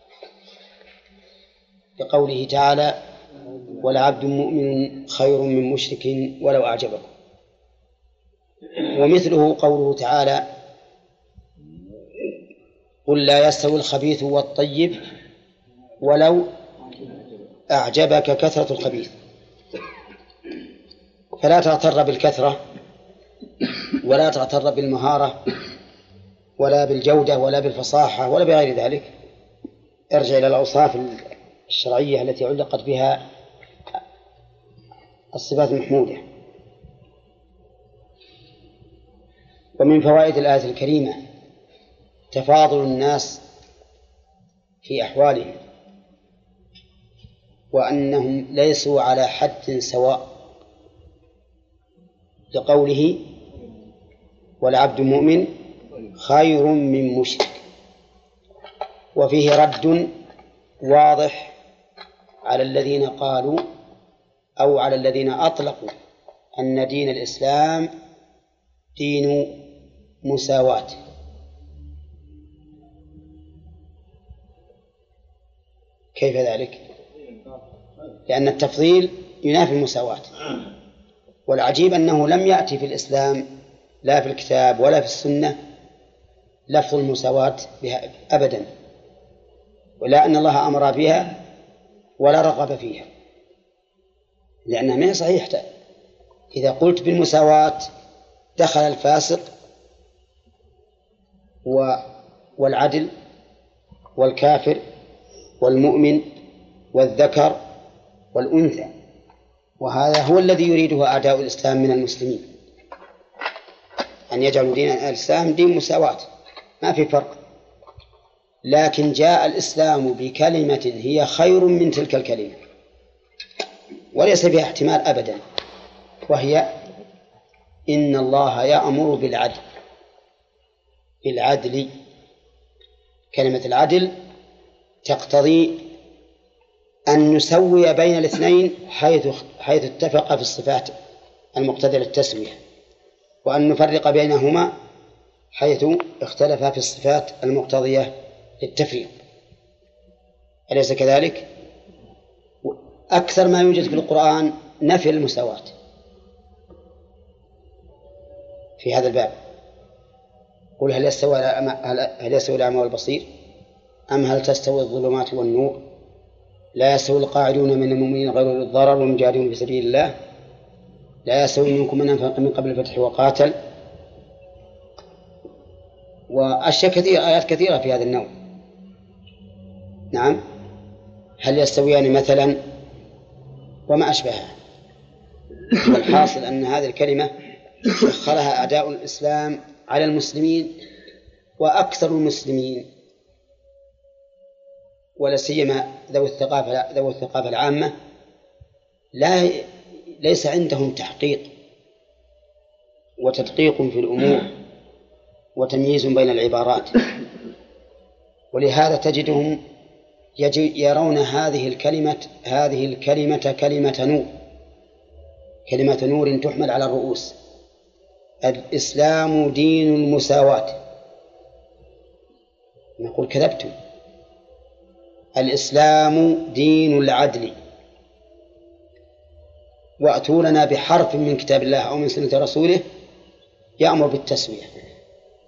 لقوله تعالى: ولعبد مؤمن خير من مشرك ولو أعجبكم. ومثله قوله تعالى: قل لا يستوي الخبيث والطيب ولو أعجبك كثرة الخبيث. فلا تغتر بالكثرة ولا تغتر بالمهارة ولا بالجودة ولا بالفصاحة ولا بغير ذلك. ارجع إلى الأوصاف الشرعية التي علقت بها الصفات المحمودة. ومن فوائد الآية الكريمة تفاضل الناس في أحوالهم، وأنهم ليسوا على حد سواء، لقوله: والعبد مؤمن خير من مشرك. وفيه رد واضح على الذين قالوا أو على الذين أطلقوا أن دين الإسلام دين مساواة. كيف ذلك؟ لأن التفضيل ينافي المساواة، والعجيب أنه لم يأتي في الإسلام لا في الكتاب ولا في السنة لفظ المساواة بها أبدا، ولا أن الله أمر بها ولا رغب فيها، لأنها ما هي صحيحة. إذا قلت بالمساواة دخل الفاسق والعدل والكافر والمؤمن والذكر والأنثى، وهذا هو الذي يريده أعداء الإسلام من المسلمين، أن يجعلوا دين الإسلام دين مساواة، ما في فرق. لكن جاء الإسلام بكلمة هي خير من تلك الكلمة وليس فيها احتمال أبدا، وهي: إن الله يأمر بالعدل. كلمة العدل تقتضي أن نسوي بين الاثنين حيث اتفق في الصفات المقتضية للتسوية، وأن نفرق بينهما حيث اختلفا في الصفات المقتضية للتفريق. أليس كذلك؟ أكثر ما يوجد في القرآن نفي المساواة في هذا الباب. قل هل يستوي الأعمى والبصير أم هل تستوي الظلمات والنور؟ لا يستوي القاعدون من المؤمنين غير أولي الضرر والمجاهدون في سبيل الله، لا يستوي منكم من أنفق من قبل الفتح وقاتل. وأشياء كثيرة، آيات كثيرة في هذا النوع. نعم، هل يستويان مثلا وما أشبهها. والحاصل أن هذه الكلمة أخرها أعداء الإسلام على المسلمين، وأكثر المسلمين ولا سيما ذوي الثقافة العامة ليس عندهم تحقيق وتدقيق في الأمور وتمييز بين العبارات، ولهذا تجدهم يرون هذه الكلمة كلمة نور تحمل على الرؤوس. الإسلام دين المساواة. نقول: كذبتم، الإسلام دين العدل، وأتوا لنا بحرف من كتاب الله أو من سنة رسوله يأمر بالتسوية.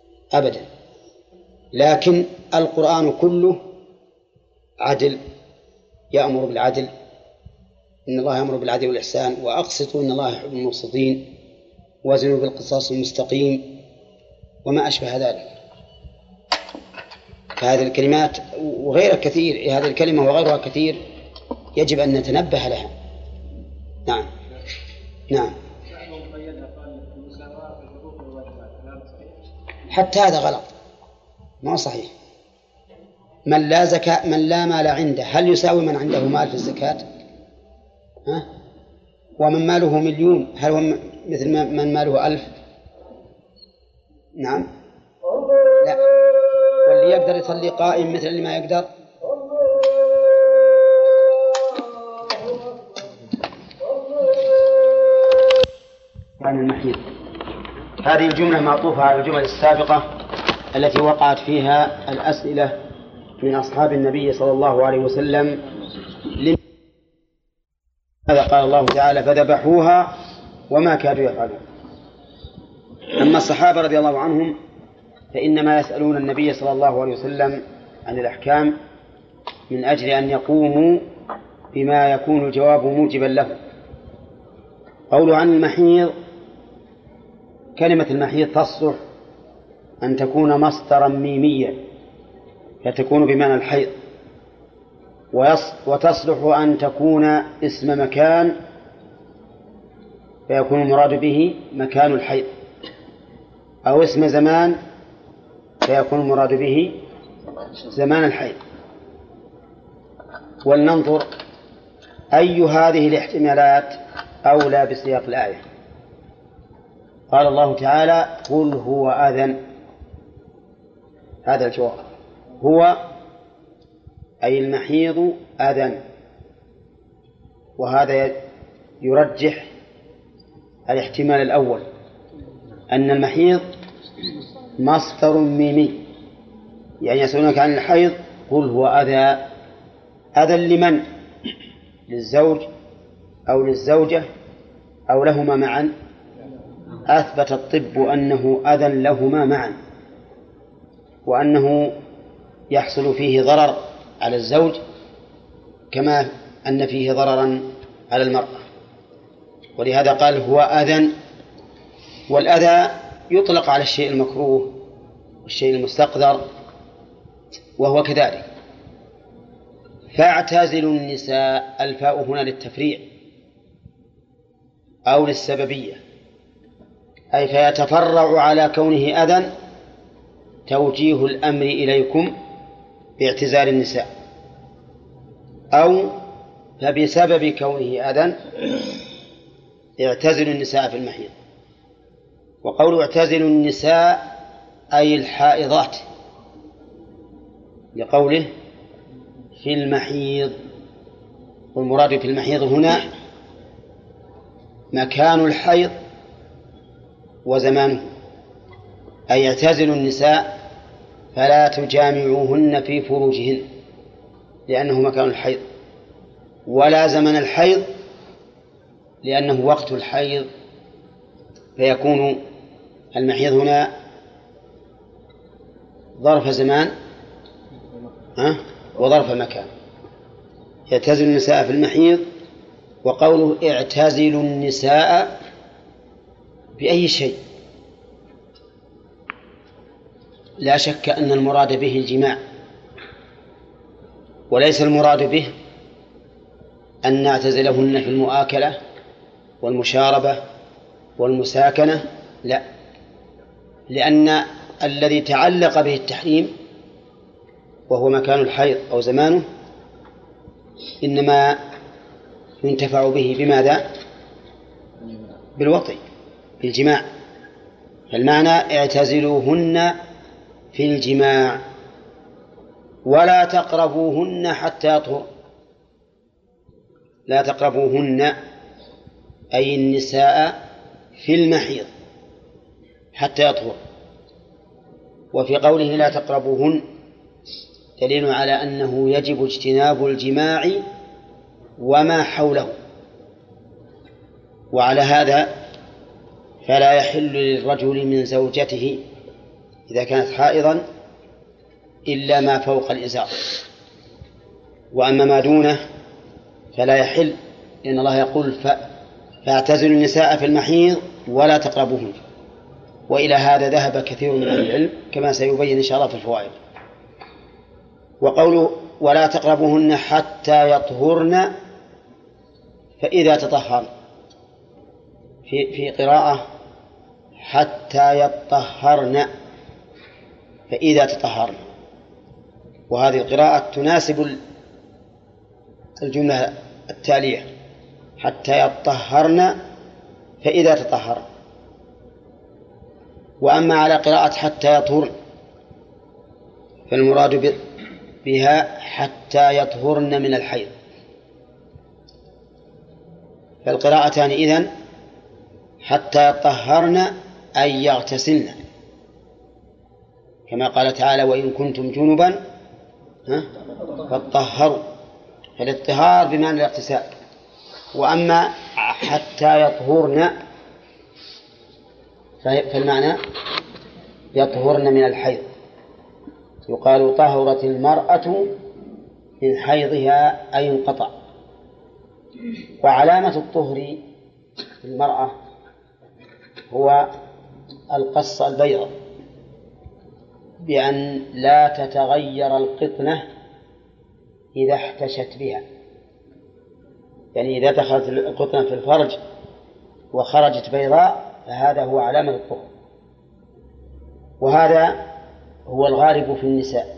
أبدا. لكن القرآن كله عدل يأمر بالعدل، إن الله يأمر بالعدل والإحسان، وأقسطوا إن الله يحب المقسطين، وزنوا بالقصاص المستقيم، وما أشبه ذلك. فهذه الكلمات وغيرها كثير، هذه الكلمة وغيرها كثير يجب أن نتنبه لها. نعم نعم. حتى هذا غلط، ما صحيح. من لا زكاة، من لا مال عنده، هل يساوي من عنده مال في الزكاة؟ ومن ماله 1,000,000 هل هو مثل من ماله 1000؟ نعم لا. واللي يقدر يصلي قائم مثل اللي ما يقدر. عن المحيط، هذه الجملة معطوفة على الجمل السابقة التي وقعت فيها الأسئلة من أصحاب النبي صلى الله عليه وسلم. هذا قال الله تعالى فذبحوها وما كادوا يفعلون. أما الصحابة رضي الله عنهم فإنما يسألون النبي صلى الله عليه وسلم عن الأحكام من أجل أن يقوموا بما يكون الجواب موجبا له. قوله عن المحيض، كلمة المحيض تصلح أن تكون مصدرا ميميا فتكون بمعنى الحيض، وتصلح أن تكون اسم مكان فيكون المراد به مكان الحيض، أو اسم زمان فيكون المراد به زمان الحيض. ولننظر أي هذه الاحتمالات أولى بسياق الآية. قال الله تعالى قل هو أذن، هذا الجواب، هو أي المحيض أذن، وهذا يرجح الاحتمال الأول أن المحيض مصدر ميمي، يعني يسألونك عن الحيض قل هو أذى. أذى لمن؟ للزوج أو للزوجة أو لهما معا؟ أثبت الطب أنه أذى لهما معا، وأنه يحصل فيه ضرر على الزوج كما أن فيه ضررا على المرأة، ولهذا قال هو أذى. والأذى يطلق على الشيء المكروه والشيء المستقذر، وهو كذلك. فاعتزلوا النساء، الفاء هنا للتفريع أو للسببية، أي فيتفرع على كونه أذى توجيه الأمر إليكم باعتزال النساء، أو فبسبب كونه أذى اعتزلوا النساء في المحيض. وقول اعتزلوا النساء أي الحائضات، لقوله في المحيض، والمراد في المحيض هنا مكان الحيض وزمانه، أي اعتزلوا النساء فلا تجامعوهن في فروجهن لأنه مكان الحيض، ولا زمن الحيض لأنه وقت الحيض، فيكون المحيض هنا ظرف زمان وظرف مكان. يعتزل النساء في المحيض. وقوله اعتزلوا النساء بأي شيء، لا شك أن المراد به الجماع، وليس المراد به أن نعتزلهن في المؤاكلة والمشاربة والمساكنة، لا، لأن الذي تعلق به التحريم وهو مكان الحيض أو زمانه إنما ينتفع به بماذا؟ بالوطي، بالجماع. فالمعنى اعتزلوهن في الجماع ولا تقربوهن حتى يطهر. لا تقربوهن أي النساء في المحيض حتى يطهر. وفي قوله لا تقربوهن دليل على أنه يجب اجتناب الجماع وما حوله، وعلى هذا فلا يحل للرجل من زوجته إذا كانت حائضا إلا ما فوق الإزار، وأما ما دونه فلا يحل، لأن الله يقول فاعتزلوا النساء في المحيض ولا تقربوهن. وإلى هذا ذهب كثير من أهل العلم كما سيبين إن شاء الله في الفوائد. وقوله ولا تقربوهن حتى يطهرن فإذا تطهرن، في قراءة حتى يطهرن فإذا تطهرن، وهذه القراءة تناسب الجملة التالية حتى يطهرن فإذا تطهرن. وأما على قراءة حتى يطهرن فالمراد بها حتى يطهرن من الحيض. فالقراءتان إذن حتى يطهرن أي يغتسلن، كما قال تعالى وإن كنتم جنبا فاطهروا، فالاطهار بمعنى الاغتسال. وأما حتى يطهرن فالمعنى يطهرن من الحيض. يقال طهرت المرأة من حيضها أي انقطع. وعلامة الطهر في المرأة هو القصة البيضاء، بأن لا تتغير القطنة إذا احتشت بها، يعني إذا دخلت القطنة في الفرج وخرجت بيضاء فهذا هو علامة الطهر. وهذا هو الغالب في النساء،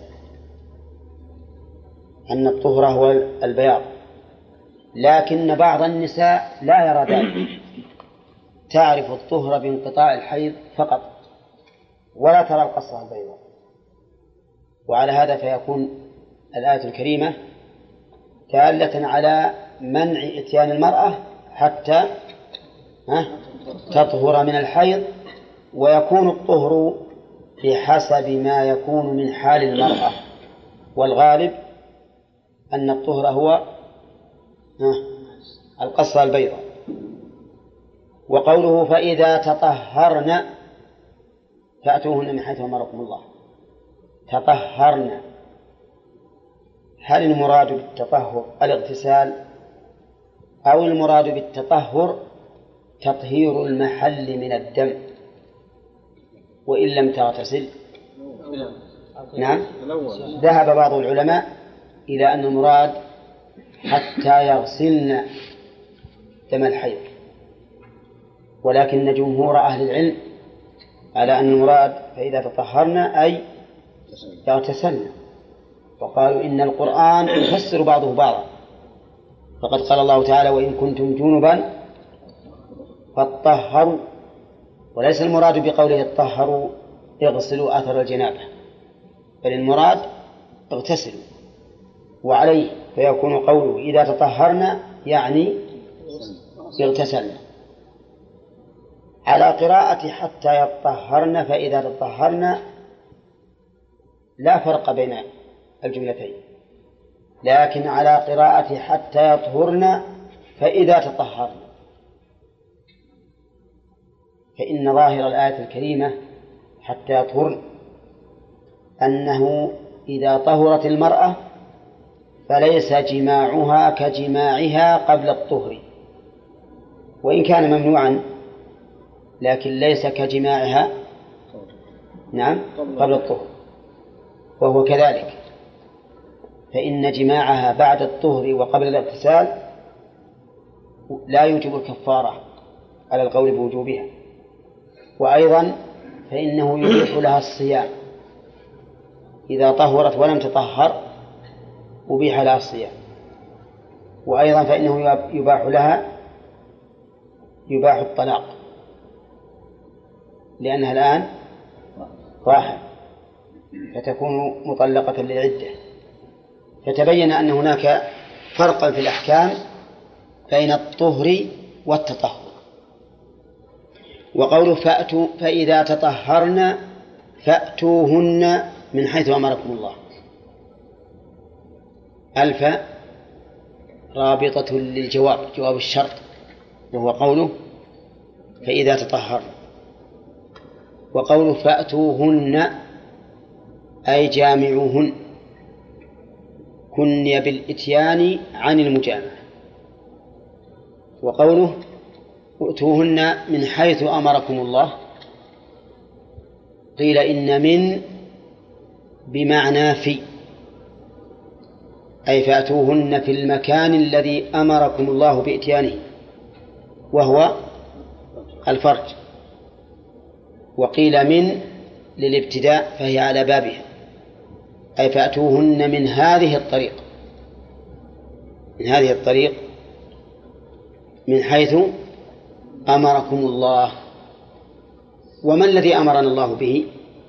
أن الطهر هو البياض، لكن بعض النساء لا يرى ذلك، تعرف الطهر بانقطاع الحيض فقط ولا ترى القصة البيضاء. وعلى هذا فيكون الآية الكريمة دالة على منع إتيان المرأة حتى تطهر من الحيض، ويكون الطهر بحسب ما يكون من حال المرأة، والغالب أن الطهر هو القصة البيضاء. وقوله فإذا تطهرن فأتوهن من حيث أمركم الله، تطهرن، هل المراد بالتطهر الاغتسال أو المراد بالتطهر تطهير المحل من الدم وإن لم تغتسل؟ نعم، ذهب بعض العلماء إلى أن المراد حتى يغسلن دم الحيض، ولكن جمهور أهل العلم على أن المراد فإذا تطهرن أي يغتسلن، وقالوا إن القرآن يفسر بعضه بعضا، فقد قال الله تعالى وإن كنتم جنبا فاطهروا، وليس المراد بقوله اطهروا اغسلوا أثر الجنابة، بل المراد اغتسلوا. وعليه فيكون قوله إذا تطهرن يعني اغتسلن. على قراءة حتى يطهرن فإذا تطهرن لا فرق بين الجملتين، لكن على قراءة حتى يطهرن فإذا تطهرن، فإن ظاهر الآية الكريمة حتى يطهرن أنه إذا طهرت المرأة فليس جماعها كجماعها قبل الطهر، وإن كان ممنوعا لكن ليس كجماعها نعم قبل الطهر، وهو كذلك، فإن جماعها بعد الطهر وقبل الاغتسال لا يوجب الكفارة على القول بوجوبها، وأيضا فإنه يبيح لها الصيام إذا طهرت ولم تطهر أبيح لها الصيام، وأيضا فإنه يباح الطلاق لأنها الآن راحة فتكون مطلقة للعدة. فتبين أن هناك فرقا في الأحكام بين الطهر والتطهر. وقوله فإذا تطهرن فأتوهن من حيث أمركم الله، ألف رابطة للجواب، جواب الشرط، وهو قوله فإذا تطهرن. وقوله فأتوهن أي جامعوهن، كني بالإتيان عن المجامعة، وقوله ائتوهن من حيث أمركم الله، قيل إن من بمعنى في، أي فأتوهن في المكان الذي أمركم الله بإتيانه وهو الفرج. وقيل من للابتداء فهي على بابها، أي فأتوهن من هذه الطريق، من هذه الطريق من حيث أمركم الله. وما الذي أمرنا الله به؟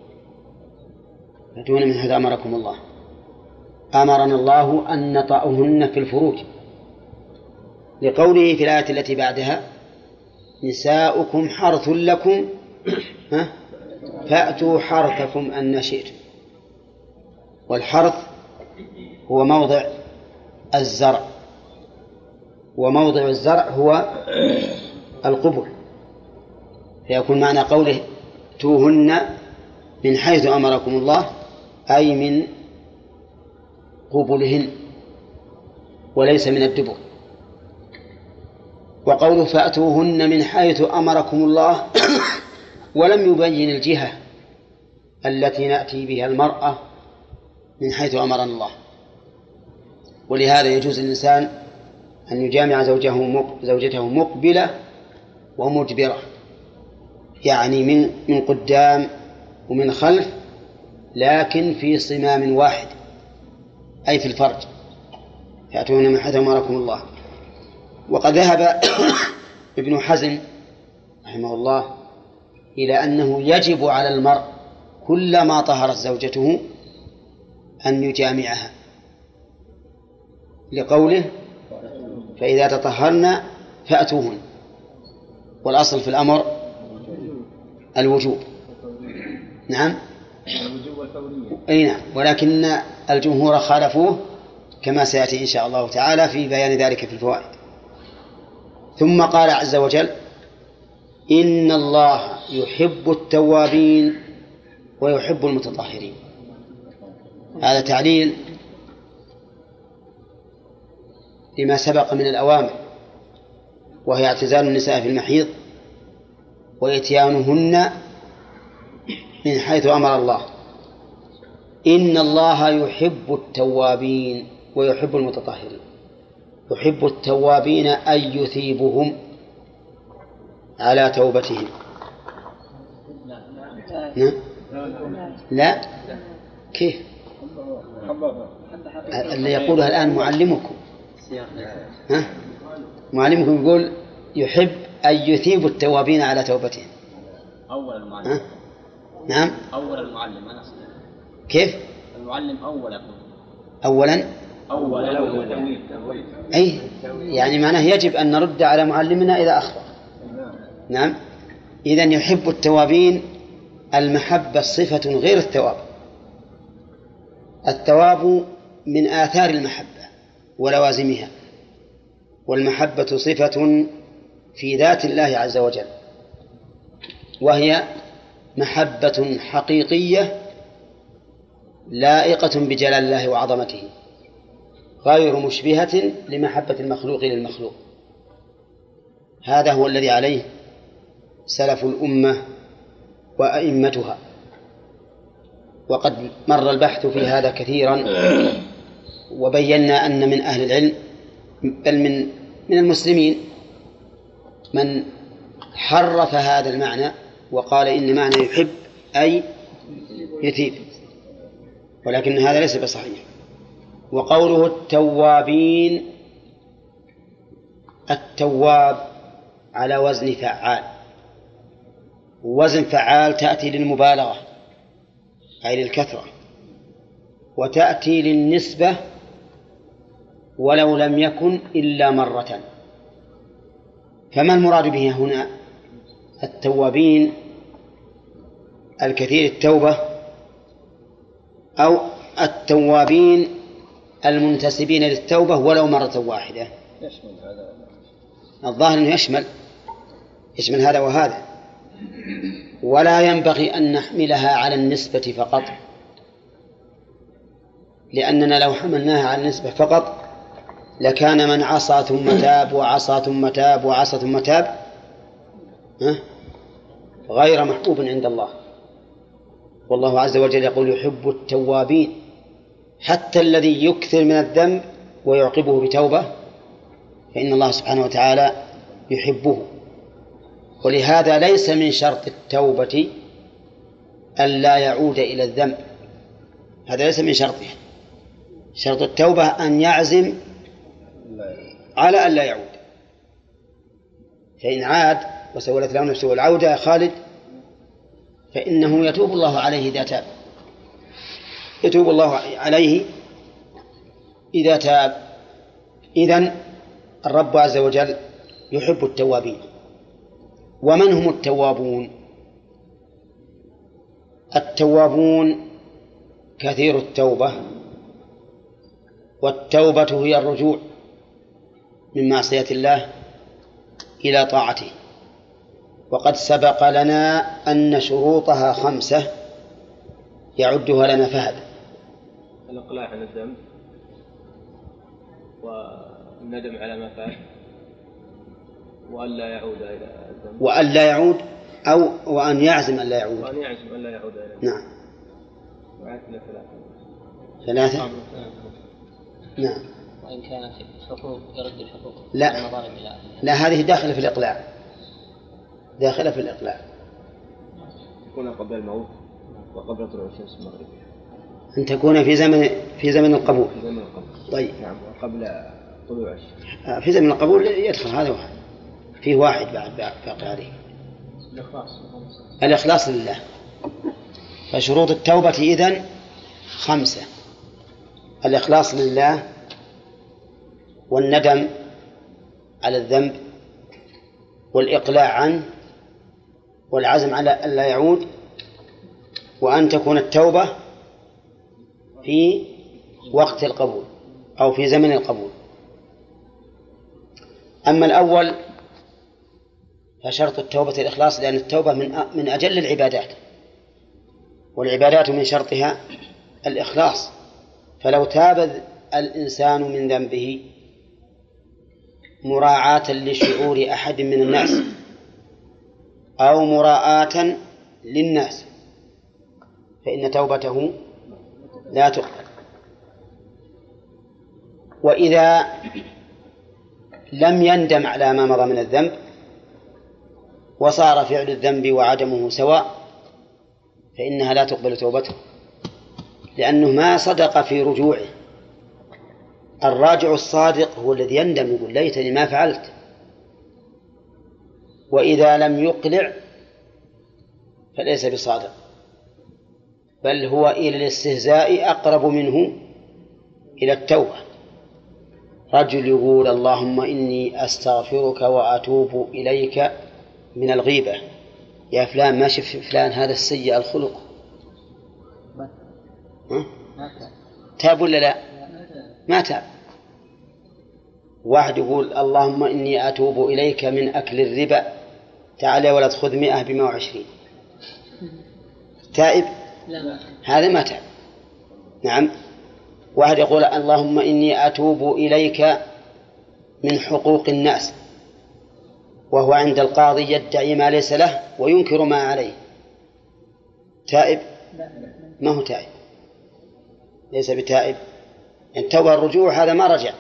فأتوهن من حيث أمركم الله، أمرنا الله أن نطأهن في الفروج، لقوله في الآية التي بعدها نساؤكم حرث لكم فأتوا حرثكم أن شئتم. والحرث هو موضع الزرع، وموضع الزرع هو القبل، فيكون معنى قوله توهن من حيث أمركم الله أي من قبلهن وليس من الدبر. وقوله فأتوهن من حيث أمركم الله ولم يبين الجهة التي نأتي بها المرأة من حيث أمرنا الله. ولهذا يجوز الإنسان أن يجامع زوجته مقبلة ومدبرة، يعني من قدام ومن خلف، لكن في صمام واحد، أي في الفرج. فأتوهن من حيث أمركم الله. وقد ذهب ابن حزم رحمه الله إلى أنه يجب على المرء كلما طهرت زوجته أن يجامعها، لقوله فإذا تطهرن فأتوهن، والأصل في الأمر الوجوب. نعم، أي نعم، ولكن الجمهور خالفوه كما سيأتي إن شاء الله تعالى في بيان ذلك في الفوائد. ثم قال عز وجل إن الله يحب التوابين ويحب المتطهرين. هذا تعليل لما سبق من الأوامر، وهي اعتزال النساء في المحيض وإتيانهن من حيث أمر الله. إن الله يحب التوابين ويحب المتطهرين. يحب التوابين أي يثيبهم على توبتهم. لا، كيف؟ اللي يقولها الآن معلمكم، معلمكم يقول يحب أن يثيب التوابين على توبتهم. أول المعلم. نعم، أول المعلم. أنا كيف؟ المعلم أولا أي يعني معناه يجب أن نرد على معلمنا إذا أخطأ. نعم، إذن يحب التوابين. المحبة صفة غير الثواب. الثواب من آثار المحبة ولوازمها، والمحبة صفة في ذات الله عز وجل، وهي محبة حقيقية لائقة بجلال الله وعظمته، غير مشبهة لمحبة المخلوق للمخلوق. هذا هو الذي عليه سلف الأمة وأئمتها، وقد مر البحث في هذا كثيرا، وبينا أن من أهل العلم بل من المسلمين من حرف هذا المعنى وقال إن معنى يحب أي يثيب، ولكن هذا ليس بصحيح. وقوله التوابين، التواب على وزن فعال، وزن فعال تأتي للمبالغة أي للكثرة، وتأتي للنسبة ولو لم يكن إلا مرة. فما المراد به هنا؟ التوابين الكثير التوبة، أو التوابين المنتسبين للتوبة ولو مرة واحدة؟ الظاهر أنه يشمل هذا وهذا، ولا ينبغي أن نحملها على النسبة فقط، لأننا لو حملناها على النسبة فقط لكان من عصى ثم تاب وعصى ثم تاب وعصى ثم تاب غير محبوب عند الله. والله عز وجل يقول يحب التوابين، حتى الذي يكثر من الذنب ويعقبه بتوبة فإن الله سبحانه وتعالى يحبه. ولهذا ليس من شرط التوبة ألا يعود إلى الذنب، هذا ليس من شرطه. شرط التوبة أن يعزم على ألا يعود، فإن عاد وسولت له نفسه العودة يا خالد فإنه يتوب الله عليه إذا تاب، يتوب الله عليه إذا تاب. إذن الرب عز وجل يحب التوابين. ومن هم التوابون؟ التوابون كثير التوبة، والتوبة هي الرجوع من معصية الله إلى طاعته. وقد سبق لنا أن شروطها 5 يعدها لنا فهد: الإقلاع عن الذنب، والندم على ما فات، وألا يعود إلى الذنب، وألا يعود أو وأن يعزم ألا يعود، وأن يعزم ألا يعود إلى الذنب. نعم. وعدنا 3. نعم. وإن كان في حقوق يرد الحقوق. لا هذه داخلة في الإقلاع، داخلة في الإقلاع. تكون قبل الموت وقبل طلوع الشمس المغربية. أن تكون في زمن القبول. في زمن القبول. طيب. نعم. وقبل طلوع الشمس. في زمن القبول يدخل هذا وهذا. فيه واحد بعد باقي عليه. الإخلاص لله. فشروط التوبة إذن 5: الإخلاص لله، والندم على الذنب، والإقلاع عنه، والعزم على ألا يعود، وأن تكون التوبة في وقت القبول أو في زمن القبول. أما الأول فشرط التوبة الإخلاص، لأن التوبة من أجل العبادات، والعبادات من شرطها الإخلاص. فلو تاب الإنسان من ذنبه مراعاة لشعور أحد من الناس أو مراعاة للناس فإن توبته لا تقبل. وإذا لم يندم على ما مضى من الذنب وصار فعل الذنب وعدمه سواء فإنها لا تقبل توبته، لأنه ما صدق في رجوعه. الراجع الصادق هو الذي يندم يقول ليتني ما فعلت. وإذا لم يقلع فليس بصادق، بل هو إلى الاستهزاء أقرب منه إلى التوبة. رجل يقول اللهم إني أستغفرك وأتوب إليك من الغيبة، يا فلان ما شف فلان هذا السيء الخلق، تاب ولا لا؟ ما تاب. واحد يقول اللهم إني أتوب إليك من أكل الربا، تعال ولا تأخذ 100 ب120، تائب؟ هذا ما تاب. نعم. واحد يقول اللهم إني أتوب إليك من حقوق الناس، وهو عند القاضي يدعي ما ليس له وينكر ما عليه، تائب؟ ما هو تائب، ليس بتائب. التوبة الرجوع، هذا ما رجع.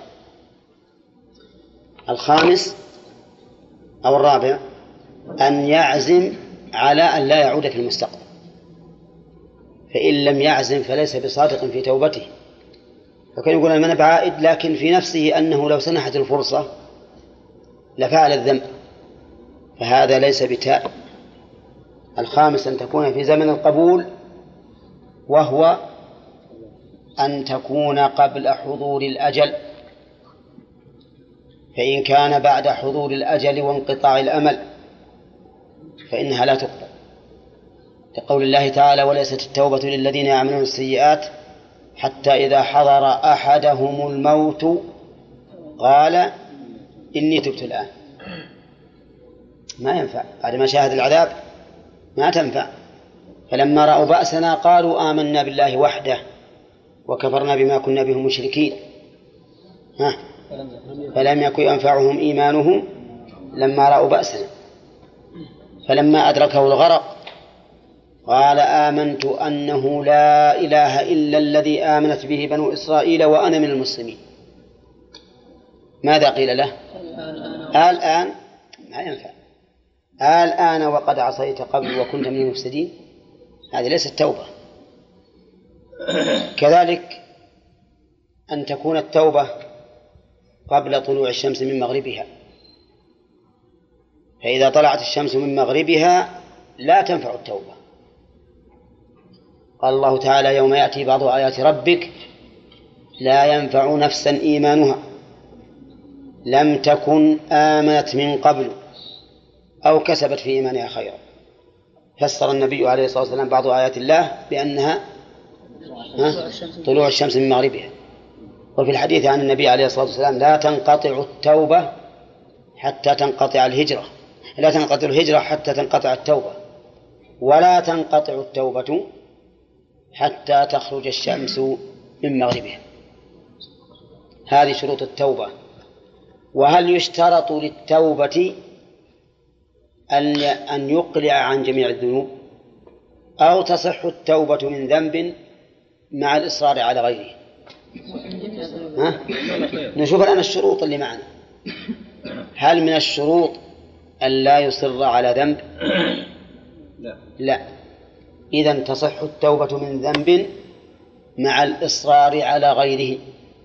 الخامس أو الرابع أن يعزم على أن لا يعود في المستقبل، فإن لم يعزم فليس بصادق في توبته. فكان يقول أنا بعائد، لكن في نفسه أنه لو سنحت الفرصة لفعل الذنب، فهذا ليس بتائب. الخامس أن تكون في زمن القبول، وهو أن تكون قبل حضور الأجل، فإن كان بعد حضور الأجل وانقطاع الأمل فإنها لا تقبل، لقول الله تعالى وليست التوبة للذين يعملون السيئات حتى إذا حضر أحدهم الموت قال إني تبت الآن. ما ينفع بعد ما شاهد العذاب، ما تنفع. فلما رأوا بأسنا قالوا آمنا بالله وحده وكفرنا بما كنا به مشركين. فلم يكن ينفعهم إيمانهم لما رأوا بأسنا. فلما أدركه الغرق قال آمنت أنه لا إله إلا الذي آمنت به بنو إسرائيل وأنا من المسلمين. ماذا قيل له؟ الآن ما ينفع، الآن وقد عصيت قبل وكنت من المفسدين. هذه ليست توبة. كذلك أن تكون التوبة قبل طلوع الشمس من مغربها، فإذا طلعت الشمس من مغربها لا تنفع التوبة. قال الله تعالى يوم يأتي بعض آيات ربك لا ينفع نفسا إيمانها لم تكن آمنت من قبل أو كسبت في إيمانها خيرا. فسر النبي عليه الصلاة والسلام بعض آيات الله بأنها طلوع الشمس من مغربها. وفي الحديث عن النبي عليه الصلاة والسلام لا تنقطع التوبة حتى تنقطع الهجرة، لا تنقطع الهجرة حتى تنقطع التوبة، ولا تنقطع التوبة حتى تخرج الشمس من مغربها. هذه شروط التوبة. وهل يشترط للتوبة أن يقلع عن جميع الذنوب، أو تصح التوبة من ذنب مع الإصرار على غيره؟ نشوف الآن الشروط اللي معنا. هل من الشروط أن لا يصر على ذنب؟ لا. إذن تصح التوبة من ذنب مع الإصرار على غيره.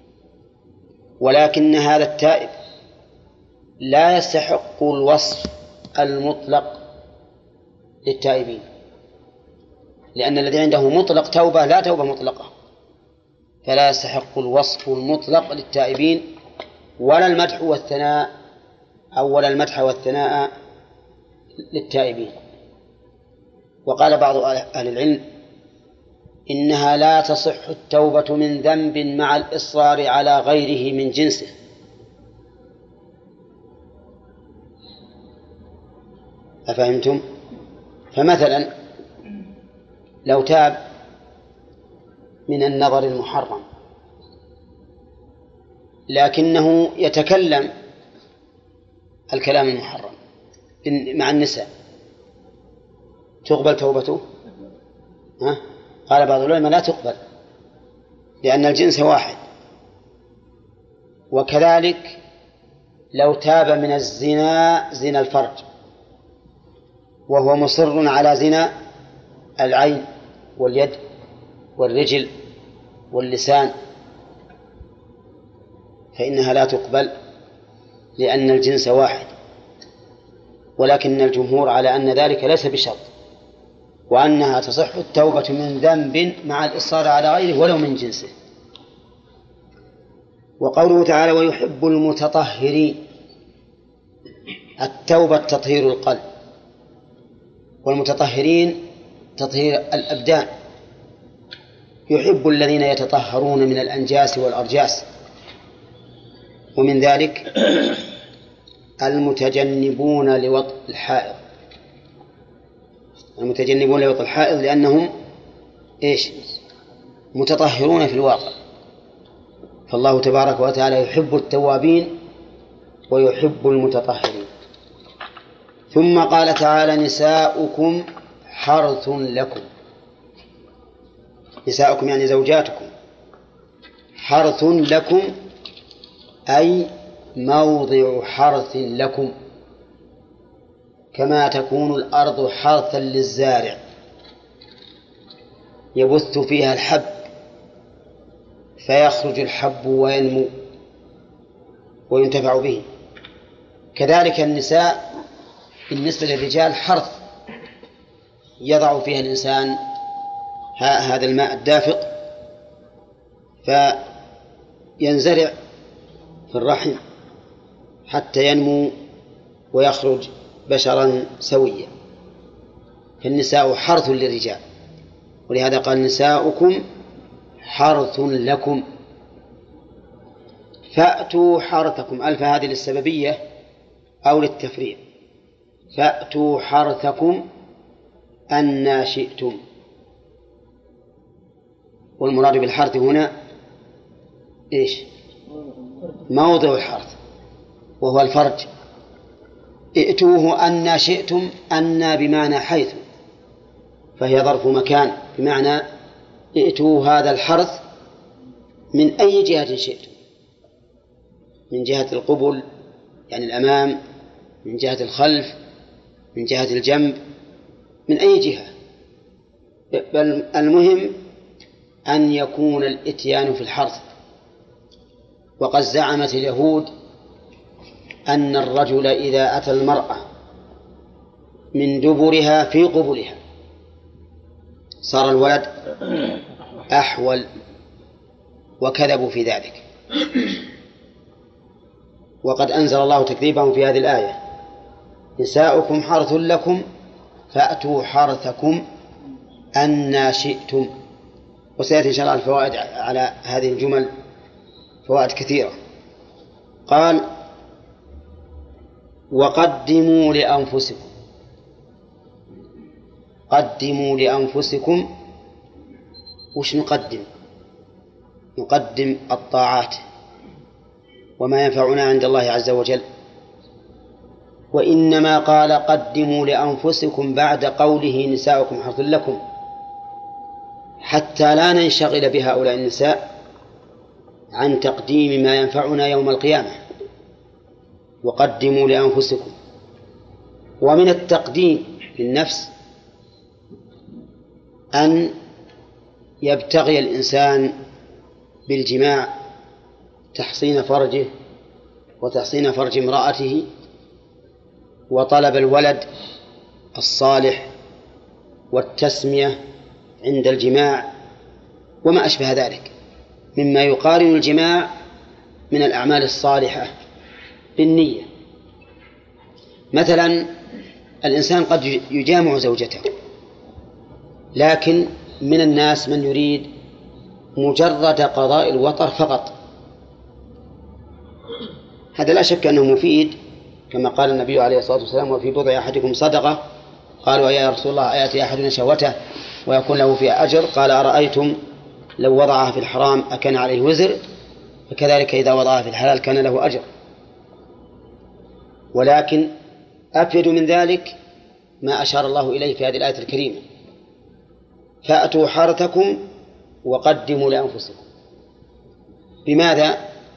ولكن هذا التائب لا يستحق الوصف المطلق للتائبين، لأن الذي عنده مطلق توبة لا توبة مطلقة، فلا يستحق الوصف المطلق للتائبين ولا المدح والثناء ولا المدح والثناء للتائبين. وقال بعض أهل العلم إنها لا تصح التوبة من ذنب مع الإصرار على غيره من جنسه. أفهمتم؟ فمثلا لو تاب من النظر المحرم لكنه يتكلم الكلام المحرم مع النساء، تقبل توبته؟ قال بعض العلماء لا تقبل، لأن الجنس واحد. وكذلك لو تاب من الزنا، زنا الفرج، وهو مصر على زنا العين واليد والرجل واللسان، فإنها لا تقبل لأن الجنس واحد. ولكن الجمهور على أن ذلك ليس بشرط، وأنها تصح التوبة من ذنب مع الإصرار على غيره ولو من جنسه. وقوله تعالى ويحب المتطهرين، التوبة تطهير القلب، والمتطهرين تطهير الأبدان. يحب الذين يتطهرون من الأنجاس والأرجاس، ومن ذلك المتجنبون لوطء الحائض. المتجنبون لوطء الحائض لأنهم متطهرون في الواقع. فالله تبارك وتعالى يحب التوابين ويحب المتطهرين. ثم قال تعالى نساؤكم حرث لكم. نساؤكم يعني زوجاتكم، حرث لكم أي موضع حرث لكم، كما تكون الأرض حرثا للزارع يبث فيها الحب فيخرج الحب وينمو وينتفع به، كذلك النساء بالنسبة للرجال حرث يضع فيها الإنسان هذا الماء الدافق فينزرع في الرحم حتى ينمو ويخرج بشرا سويا. فالنساء حرث للرجال، ولهذا قال نساؤكم حرث لكم. فأتوا حرثكم، ألف هذه للسببية أو للتفريع. فأتوا حرثكم أن شئتم، والمراد بالحرث هنا موضع الحرث وهو الفرج. ائتوه أن شئتم، أن بمعنى حيث، فهي ظرف مكان، بمعنى ائتوه هذا الحرث من أي جهة شئتم، من جهة القبل يعني الأمام، من جهة الخلف، من جهة الجنب، من أي جهة، بل المهم أن يكون الإتيان في الحرث. وقد زعمت اليهود أن الرجل إذا أتى المرأة من دبرها في قبلها صار الولد أحول، وكذبوا في ذلك. وقد أنزل الله تكذيبهم في هذه الآية: نساؤكم حرث لكم فأتوا حرثكم أن شئتم. وسيأتي إن شاء الله الفوائد على هذه الجمل فوائد كثيرة. قال: وقدموا لأنفسكم. قدموا لأنفسكم. وش نقدم؟ نقدم الطاعات وما ينفعنا عند الله عز وجل. وإنما قال قدموا لأنفسكم بعد قوله نساؤكم حرث لكم حتى لا ننشغل بهؤلاء النساء عن تقديم ما ينفعنا يوم القيامة. وقدموا لأنفسكم. ومن التقديم للنفس أن يبتغي الإنسان بالجماع تحصين فرجه وتحصين فرج امرأته، وطلب الولد الصالح والتسمية عند الجماع وما أشبه ذلك مما يقارن الجماع من الأعمال الصالحة بالنية. مثلا الإنسان قد يجامع زوجته، لكن من الناس من يريد مجرد قضاء الوطر فقط. هذا لا شك أنه مفيد، كما قال النبي عليه الصلاة والسلام: وفي بضع أحدكم صدقة. قالوا: يا رسول الله أيأتي أحدنا شهوته ويكون له فيها أجر؟ قال: أرأيتم لو وضعها في الحرام أكان عليه وزر؟ فكذلك إذا وضعها في الحلال كان له أجر. ولكن أفيد من ذلك ما أشار الله إليه في هذه الآية الكريمة: فأتوا حرثكم وقدموا لأنفسكم. بماذا؟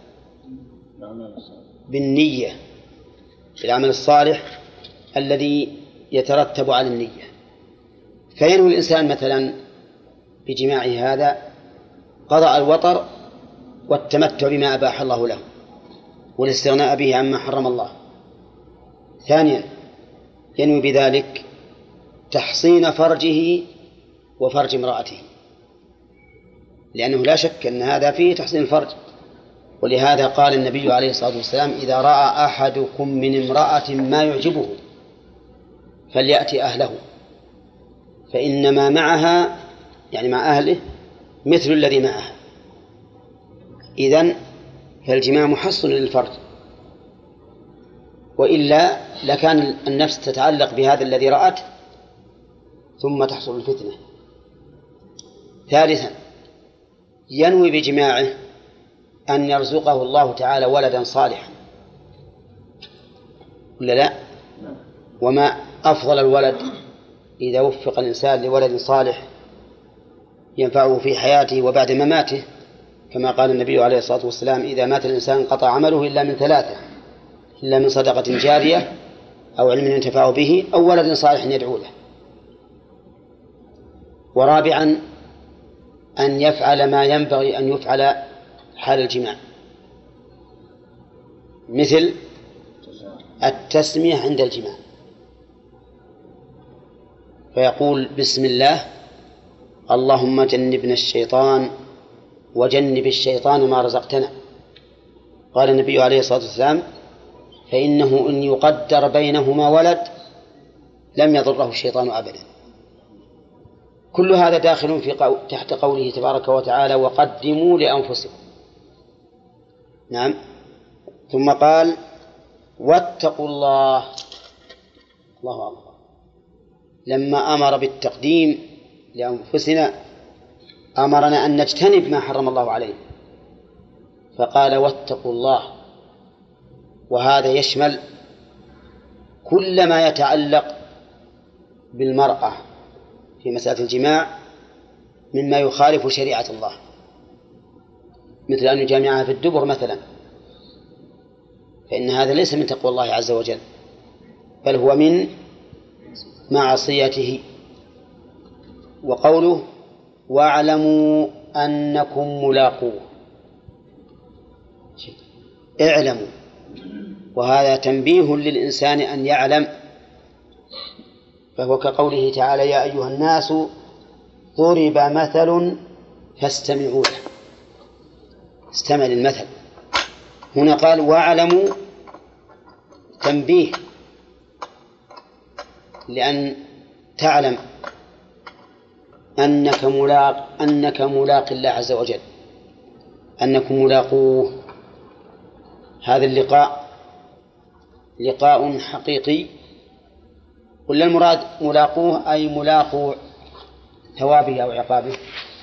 بالنية، بالعمل الصالح الذي يترتب على النية. فينوي الإنسان مثلا بجماعه هذا قضاء الوطر والتمتع بما أباح الله له والاستغناء به عما حرم الله. ثانيا ينوي بذلك تحصين فرجه وفرج امرأته، لأنه لا شك أن هذا فيه تحصين الفرج. ولهذا قال النبي عليه الصلاة والسلام: إذا رأى أحدكم من امرأة ما يعجبه فليأتي أهله، فإنما معها يعني مع أهله مثل الذي معها. إذن فالجماع محصن للفرج، وإلا لكان النفس تتعلق بهذا الذي رأته ثم تحصل الفتنة. ثالثا ينوي بجماعه أن يرزقه الله تعالى ولدا صالحا، ولا لا؟ وما أفضل الولد إذا وفق الإنسان لولد صالح ينفعه في حياته وبعد مماته، كما قال النبي عليه الصلاة والسلام: إذا مات الإنسان انقطع عمله إلا من ثلاثة: إلا من صدقة جارية أو علم ينتفع به أو ولد صالح يدعو له. ورابعا أن يفعل ما ينبغي أن يفعل حال الجماع، مثل التسمية عند الجماع، فيقول: بسم الله، اللهم جنبنا الشيطان وجنب الشيطان ما رزقتنا. قال النبي عليه الصلاة والسلام: فإنه إن يقدر بينهما ولد لم يضره الشيطان أبدا. كل هذا داخل في تحت قوله تبارك وتعالى: وقدموا لأنفسكم. نعم. ثم قال: واتقوا الله. الله أكبر. لما أمر بالتقديم لأنفسنا أمرنا أن نجتنب ما حرم الله عليه، فقال: واتقوا الله. وهذا يشمل كل ما يتعلق بالمرأة في مسألة الجماع مما يخالف شريعة الله، مثل أن يجامعها في الدبر مثلا، فإن هذا ليس من تقوى الله عز وجل، بل هو من معصيته. وقوله واعلموا أنكم ملاقوه، اعلموا، وهذا تنبيه للإنسان أن يعلم، فهو كقوله تعالى يا أيها الناس ضرب مثل فاستمعوا له، استمع للمثل. هنا قال واعلموا، تنبيه لأن تعلم أنك ملاق الله عز وجل، أنكم ملاقوه. هذا اللقاء لقاء حقيقي، ولا المراد ملاقوه أي ملاقو ثوابه أو عقابه؟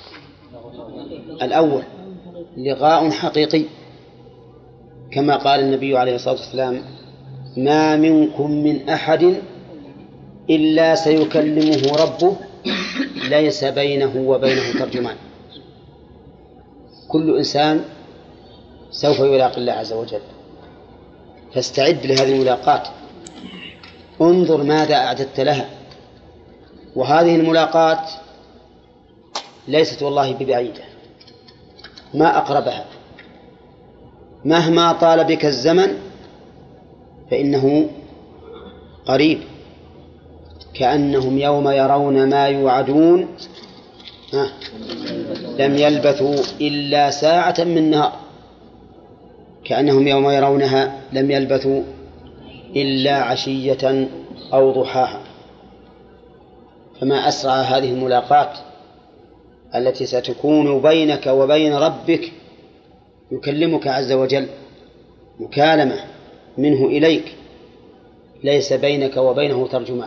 الأول لقاء حقيقي، كما قال النبي عليه الصلاة والسلام ما منكم من أحد إلا سيكلمه ربه ليس بينه وبينه ترجمان. كل إنسان سوف يلاقي الله عز وجل، فاستعد لهذه الملاقات، انظر ماذا أعددت لها. وهذه الملاقات ليست والله ببعيدة، ما أقربها، مهما طال بك الزمن فإنه قريب. كأنهم يوم يرون ما يوعدون لم يلبثوا إلا ساعة من نهار، كأنهم يوم يرونها لم يلبثوا إلا عشية أو ضحاها. فما أسرع هذه الملاقات التي ستكون بينك وبين ربك، يكلمك عز وجل مكالمة منه إليك ليس بينك وبينه ترجمان.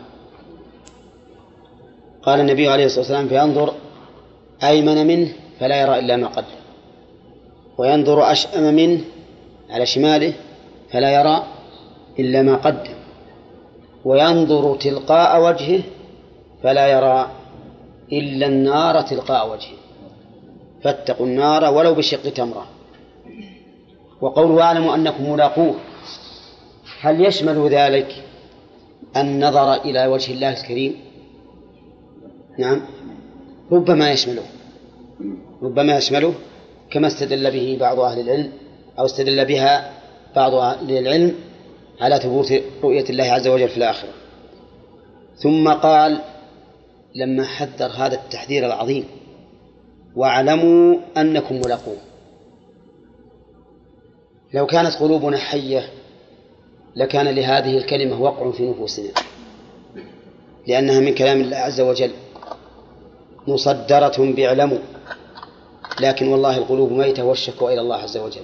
قال النبي عليه الصلاة والسلام فينظر أيمن منه فلا يرى إلا ما قدم، وينظر أشأم منه على شماله فلا يرى إلا ما قدم، وينظر تلقاء وجهه فلا يرى إلا النار تلقاء وجهه، فاتقوا النار ولو بشق تمرة. وقوله واعلموا أنكم ملاقوه، هل يشمل ذلك النظر إلى وجه الله الكريم؟ نعم، ربما يشمله، كما استدل به بعض أهل العلم، أو استدل بها بعض أهل العلم على ثبوت رؤية الله عز وجل في الآخرة. ثم قال لما حذر هذا التحذير العظيم واعلموا أنكم ملاقوه، لو كانت قلوبنا حية لكان لهذه الكلمة وقع في نفوسنا، لأنها من كلام الله عز وجل مصدرة باعلموا، لكن والله القلوب ميتة والشكوى إلى الله عز وجل.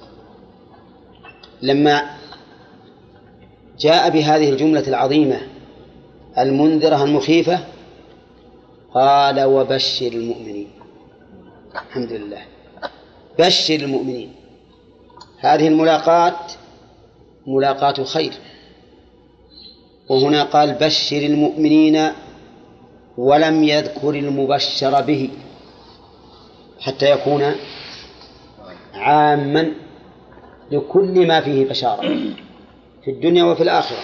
لما جاء بهذه الجملة العظيمة المنذرة المخيفة قال وبشر المؤمنين. الحمد لله، بشر المؤمنين. هذه الملاقات ملاقات خير، وهنا قال بشر المؤمنين ولم يذكر المبشر به حتى يكون عاما لكل ما فيه بشارة في الدنيا وفي الآخرة.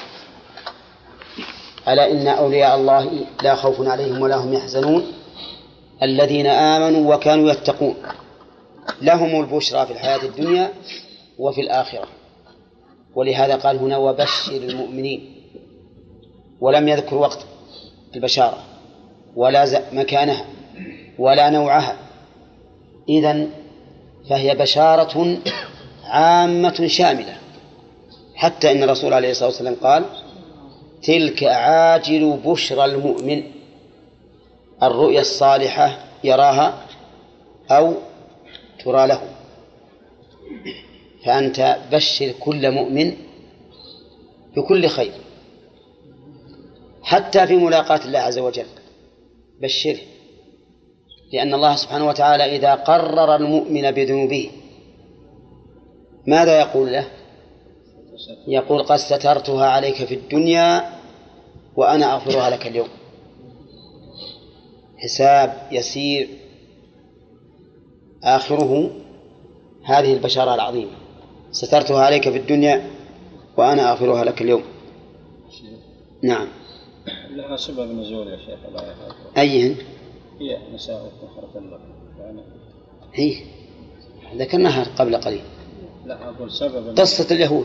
ألا إن أولياء الله لا خوف عليهم ولا هم يحزنون الذين آمنوا وكانوا يتقون لهم البشرى في الحياة الدنيا وفي الآخرة. ولهذا قال هنا وبشر المؤمنين، ولم يذكر وقت البشارة ولا مكانها ولا نوعها. إذن فهي بشارة عامة شاملة، حتى إن الرسول عليه الصلاة والسلام قال تلك عاجل بشرى المؤمن، الرؤيا الصالحة يراها أو ترى له. فأنت بشر كل مؤمن بكل خير، حتى في ملاقاة الله عز وجل بشره، لأن الله سبحانه وتعالى إذا قرر المؤمن بذنوبه ماذا يقول له؟ يقول قد سترتها عليك في الدنيا وأنا أغفرها لك اليوم. حساب يسير آخره هذه البشارة العظيمة: سترتها عليك في الدنيا وأنا أغفرها لك اليوم. نعم. لها سبب نزول يا شيخ الله يحفظك. أيهن؟ هي نساء حرث لكم يعني. هي ذكرناها قبل قليل. لا أقول سبب قصة اليهود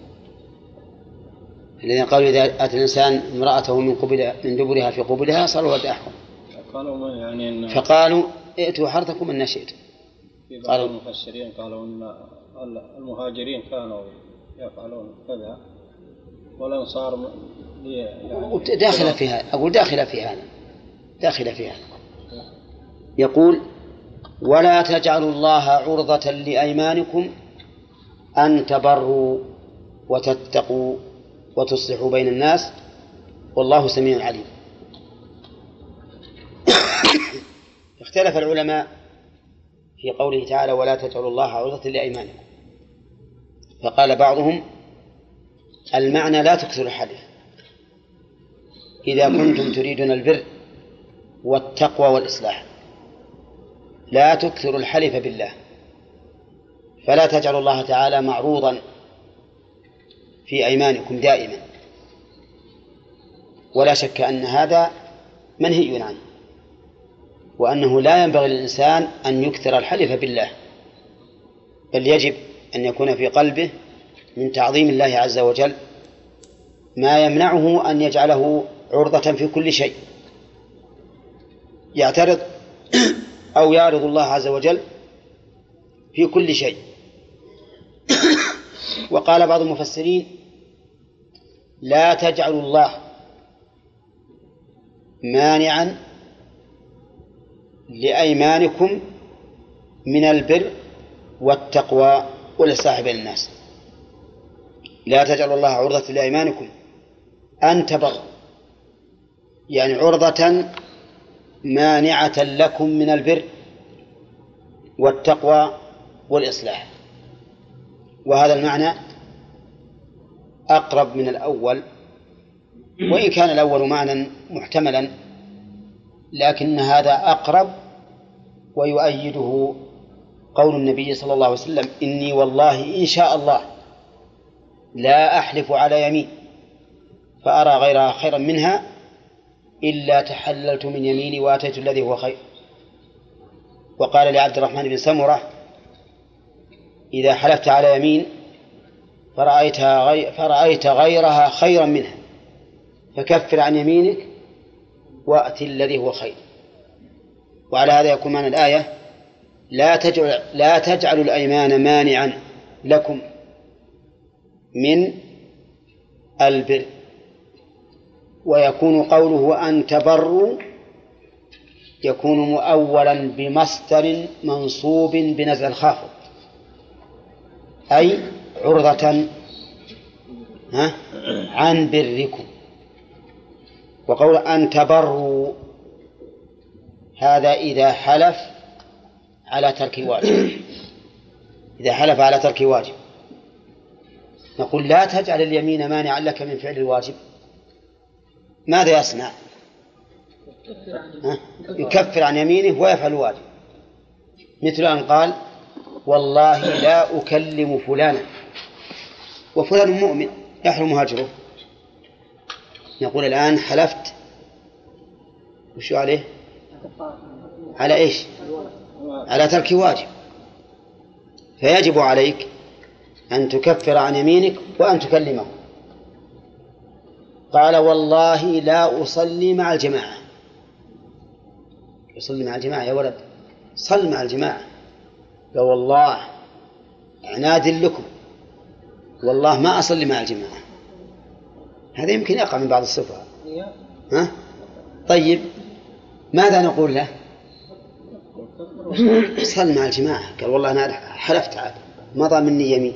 الذين قالوا إذا أتى الإنسان امرأته من دبرها في قبلها صار ولد أحكم، فقالوا ائتوا حرثكم أن شئتم. في بعض المفسرين قالوا أن المهاجرين كانوا يفعلون كذا والأنصار يعني داخلة في هذا. أقول داخلة في هذا، داخلة في هذا. يقول: ولا تجعلوا الله عرضة لأيمانكم أن تبروا وتتقوا وتصلحوا بين الناس والله سميع عليم. اختلف العلماء في قوله تعالى: ولا تجعلوا الله عرضة لأيمانكم، فقال بعضهم: المعنى لا تكثروا الحلف إذا كنتم تريدون البر والتقوى والإصلاح، لا تكثروا الحلف بالله، فلا تجعلوا الله تعالى معروضا في أيمانكم دائما. ولا شك أن هذا منهي عنه، وأنه لا ينبغي للإنسان أن يكثر الحلف بالله، بل يجب أن يكون في قلبه من تعظيم الله عز وجل ما يمنعه أن يجعله عرضة في كل شيء يعترض أو يعرض الله عز وجل في كل شيء. وقال بعض المفسرين: لا تجعلوا الله مانعا لأيمانكم من البر والتقوى والإصلاح بين الناس. لا تجعلوا الله عرضة لأيمانكم أن تبروا، يعني عرضة مانعة لكم من البر والتقوى والإصلاح. وهذا المعنى أقرب من الأول، وإن كان الأول معنى محتملا، لكن هذا أقرب، ويؤيده قول النبي صلى الله عليه وسلم: إني والله إن شاء الله لا أحلف على يمين فأرى غيرها خيرا منها إلا تحللت من يميني وآتيت الذي هو خير. وقال لعبد الرحمن بن سمرة: إذا حلفت على يمين فرأيت غيرها خيرا منها فكفر عن يمينك وأتي الذي هو خير. وعلى هذا يكون معنى الآية: لا تجعلوا الأيمان مانعا لكم من البر. ويكون قوله أن تبروا يكون مؤولا بمصدر منصوب بنزع الخافض، أي عرضة عن بركم. وقول أن تبروا هذا إذا حلف على ترك واجب، إذا حلف على ترك واجب نقول: لا تجعل اليمين مانعا لك من فعل الواجب. ماذا يصنع؟ يكفر عن يمينه ويفعل الواجب، مثل أن قال: والله لا أكلم فلانا، وفلان مؤمن يحرم هجره. نقول: الآن حلفت وشو عليه؟ على إيش؟ على ترك واجب، فيجب عليك أن تكفر عن يمينك وأن تكلمه. قال: والله لا أصلي مع الجماعة. يصلي مع الجماعة يا ولد، صل مع الجماعة. قال: والله عناد لكم، والله ما أصلي مع الجماعة. هذا يمكن يقع من بعض السفهاء. طيب ماذا نقول له؟ صل مع الجماعة. قال: والله أنا حلفت عاد مضى مني يمين.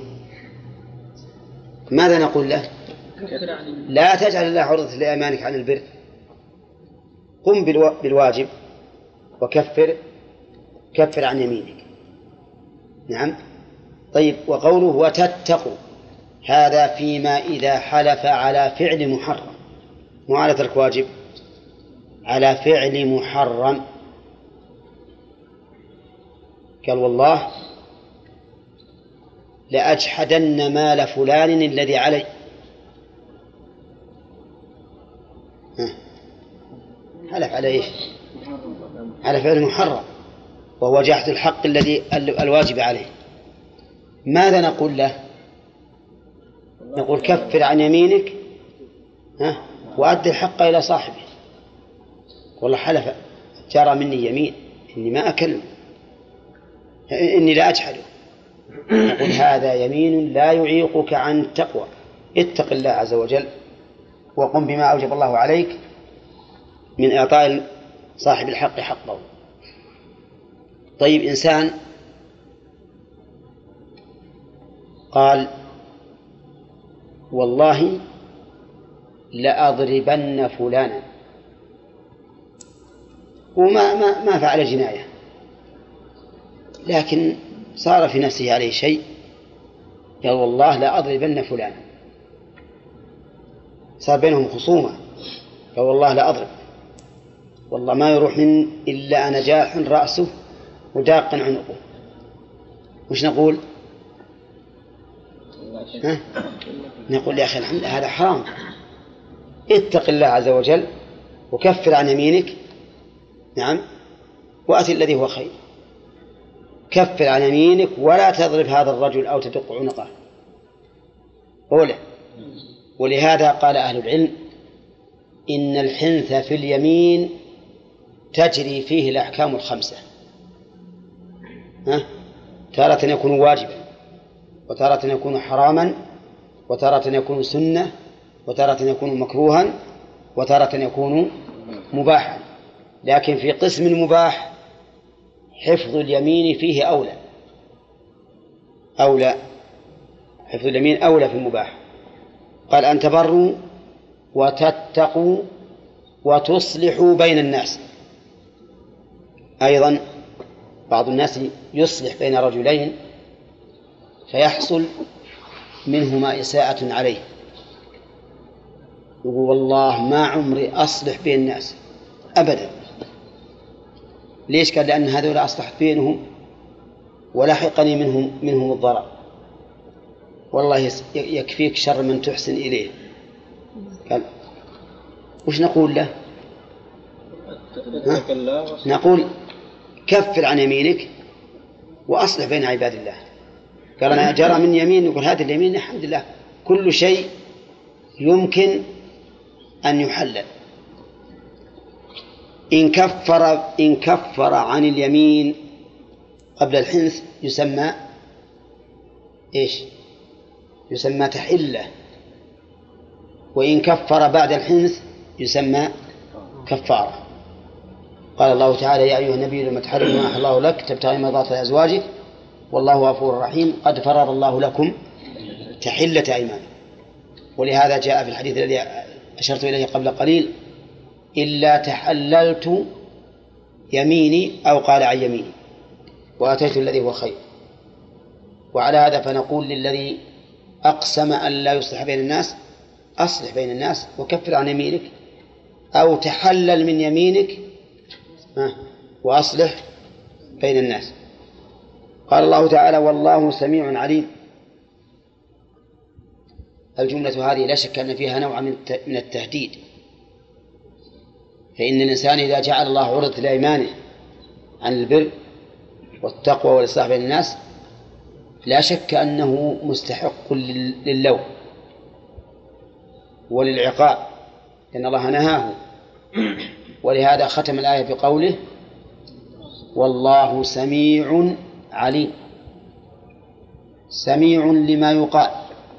ماذا نقول له؟ لا تجعل الله عرضة لأيمانك عن البر، قم بالواجب كفر عن يمينك. نعم. طيب، وقوله وتتقوا هذا فيما إذا حلف على فعل محرم، مو على ترك واجب، على فعل محرم. قال والله لأجحدن مال فلان الذي علي. حلف على إيش؟ على فعل محرم، وهو جحد الحق الذي الواجب عليه. ماذا نقول له؟ نقول كفر عن يمينك وأدي الحق إلى صاحبه. والله حلف جرى مني يمين إني ما أكلم، إني لا أجحده. نقول هذا يمين لا يعيقك عن التقوى، اتق الله عز وجل وقم بما أوجب الله عليك من إعطاء صاحب الحق حقه. طيب إنسان قال والله لأضربن فلانا، وما فعل جناية، لكن صار في نفسه عليه شيء، قال والله لأضربن فلانا، صار بينهم خصومة، قال والله لأضرب، والله ما يروح من إلا نجاح رأسه وداق عنقه. وش نقول؟ نقول يا أخي الحمد هذا حرام، اتق الله عز وجل وكفر عن يمينك، نعم، وأتي الذي هو خير. كفر عن يمينك ولا تضرب هذا الرجل أو تدق عنقه أولا. ولهذا قال أهل العلم إن الحنث في اليمين تجري فيه الأحكام الخمسة، تارة يكون واجبا، وتارة يكون حراما، وتارة يكون سنة، وتارة يكون مكروها، وتارة يكون مباحا. لكن في قسم المباح حفظ اليمين فيه أولى، حفظ اليمين أولى في المباح. قال أن تبروا وتتقوا وتصلحوا بين الناس. أيضا بعض الناس يصلح بين رجلين فيحصل منهما إساءة عليه، يقول والله ما عمري أصلح بين الناس أبدا. ليش؟ قال لأن هذول أصلحت بينهم ولحقني منهم الضرر. والله يكفيك شر من تحسن إليه. قال وش نقول له؟ نقول كفر عن يمينك وأصلح بين عباد الله. قال أنا جرى من يمين، يقول هذه اليمين الحمد لله كل شيء يمكن أن يحلل. إن كفر عن اليمين قبل الحنث يسمى إيش؟ يسمى تحلة. وإن كفر بعد الحنث يسمى كفارة. قال الله تعالى يا أيها النبي لما تحرم ما أحل الله لك تبتغي مرضات أزواجك والله غفور رحيم قد فرض الله لكم تحلة أيمان. ولهذا جاء في الحديث الذي أشرت إليه قبل قليل إلا تحللت يميني أو قال عن يميني وأتيت الذي هو خير. وعلى هذا فنقول للذي أقسم أن لا يصلح بين الناس أصلح بين الناس وكفر عن يمينك، أو تحلل من يمينك وأصلح بين الناس. قال الله تعالى والله سميع عليم. الجملة هذه لا شك أن فيها نوع من التهديد، فإن الإنسان إذا جعل الله عرضة لأيمانه عن البر والتقوى والإصلاح بين الناس لا شك أنه مستحق للوم وللعقاب، لأن الله نهاه. ولهذا ختم الآية بقوله والله سميع عليم. سميع لما يقال،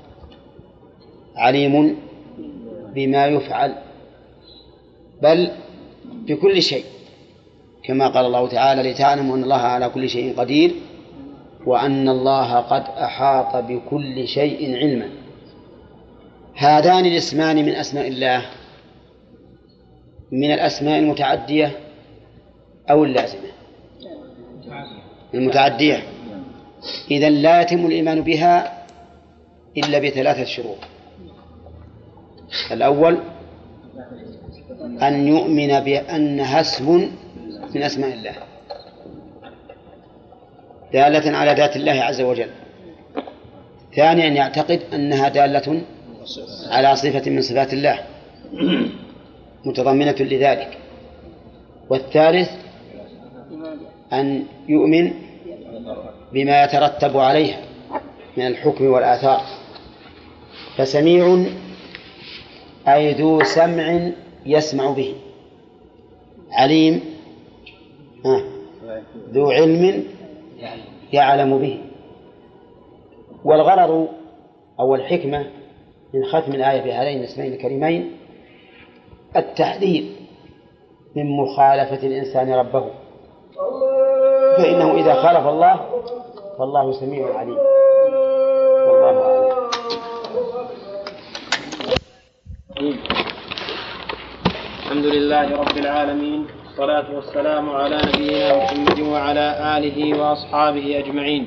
عليم بما يفعل، بل بكل شيء، كما قال الله تعالى لتعلموا أن الله على كل شيء قدير وأن الله قد أحاط بكل شيء علما. هذان الاسمان من أسماء الله من الأسماء المتعدية أو اللازمة؟ المتعدية. إذن لا يتم الإيمان بها إلا بثلاثة شروط. الأول أن يؤمن بأنها اسم من أسماء الله دالة على ذات الله عز وجل. ثانيا أن يعتقد أنها دالة على صفة من صفات الله متضمنة لذلك. والثالث أن يؤمن بما يترتب عليها من الحكم والآثار. فسميع أي ذو سمع يسمع به، عليم ذو علم يعلم به. والغرض أو الحكمة من ختم الآية بهذين الاسمين الكريمين التحذير من مخالفة الإنسان ربه، فإنه إذا خالف الله فالله سميع عليم. والله أعلم. الحمد لله رب العالمين، والصلاة والسلام على نبينا محمد وعلى آله وأصحابه أجمعين.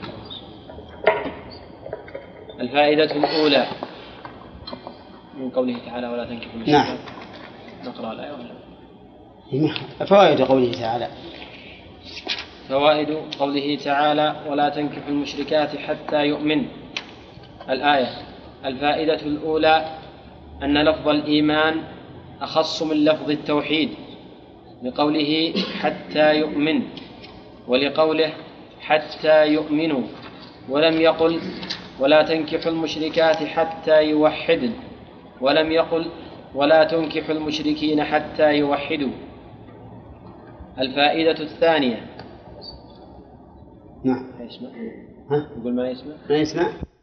الفائدة الأولى من قوله تعالى ولا تنكحوا المشركات. نعم. نقرأ الآية ولا؟ فوائد قوله تعالى. فوائد قوله تعالى ولا تنكحوا المشركات حتى يؤمن. الآية. الفائدة الأولى أن لفظ الإيمان أخص من لفظ التوحيد لقوله حتى يؤمن، ولقوله حتى يؤمنوا، ولم يقل ولا تنكحوا المشركات حتى يوحدن، ولم يقل ولا تنكحوا المشركين حتى يوحدوا. الفائدة الثانية. نعم. يسمع؟ ها؟ يقول ما يسمع؟ ما يسمع؟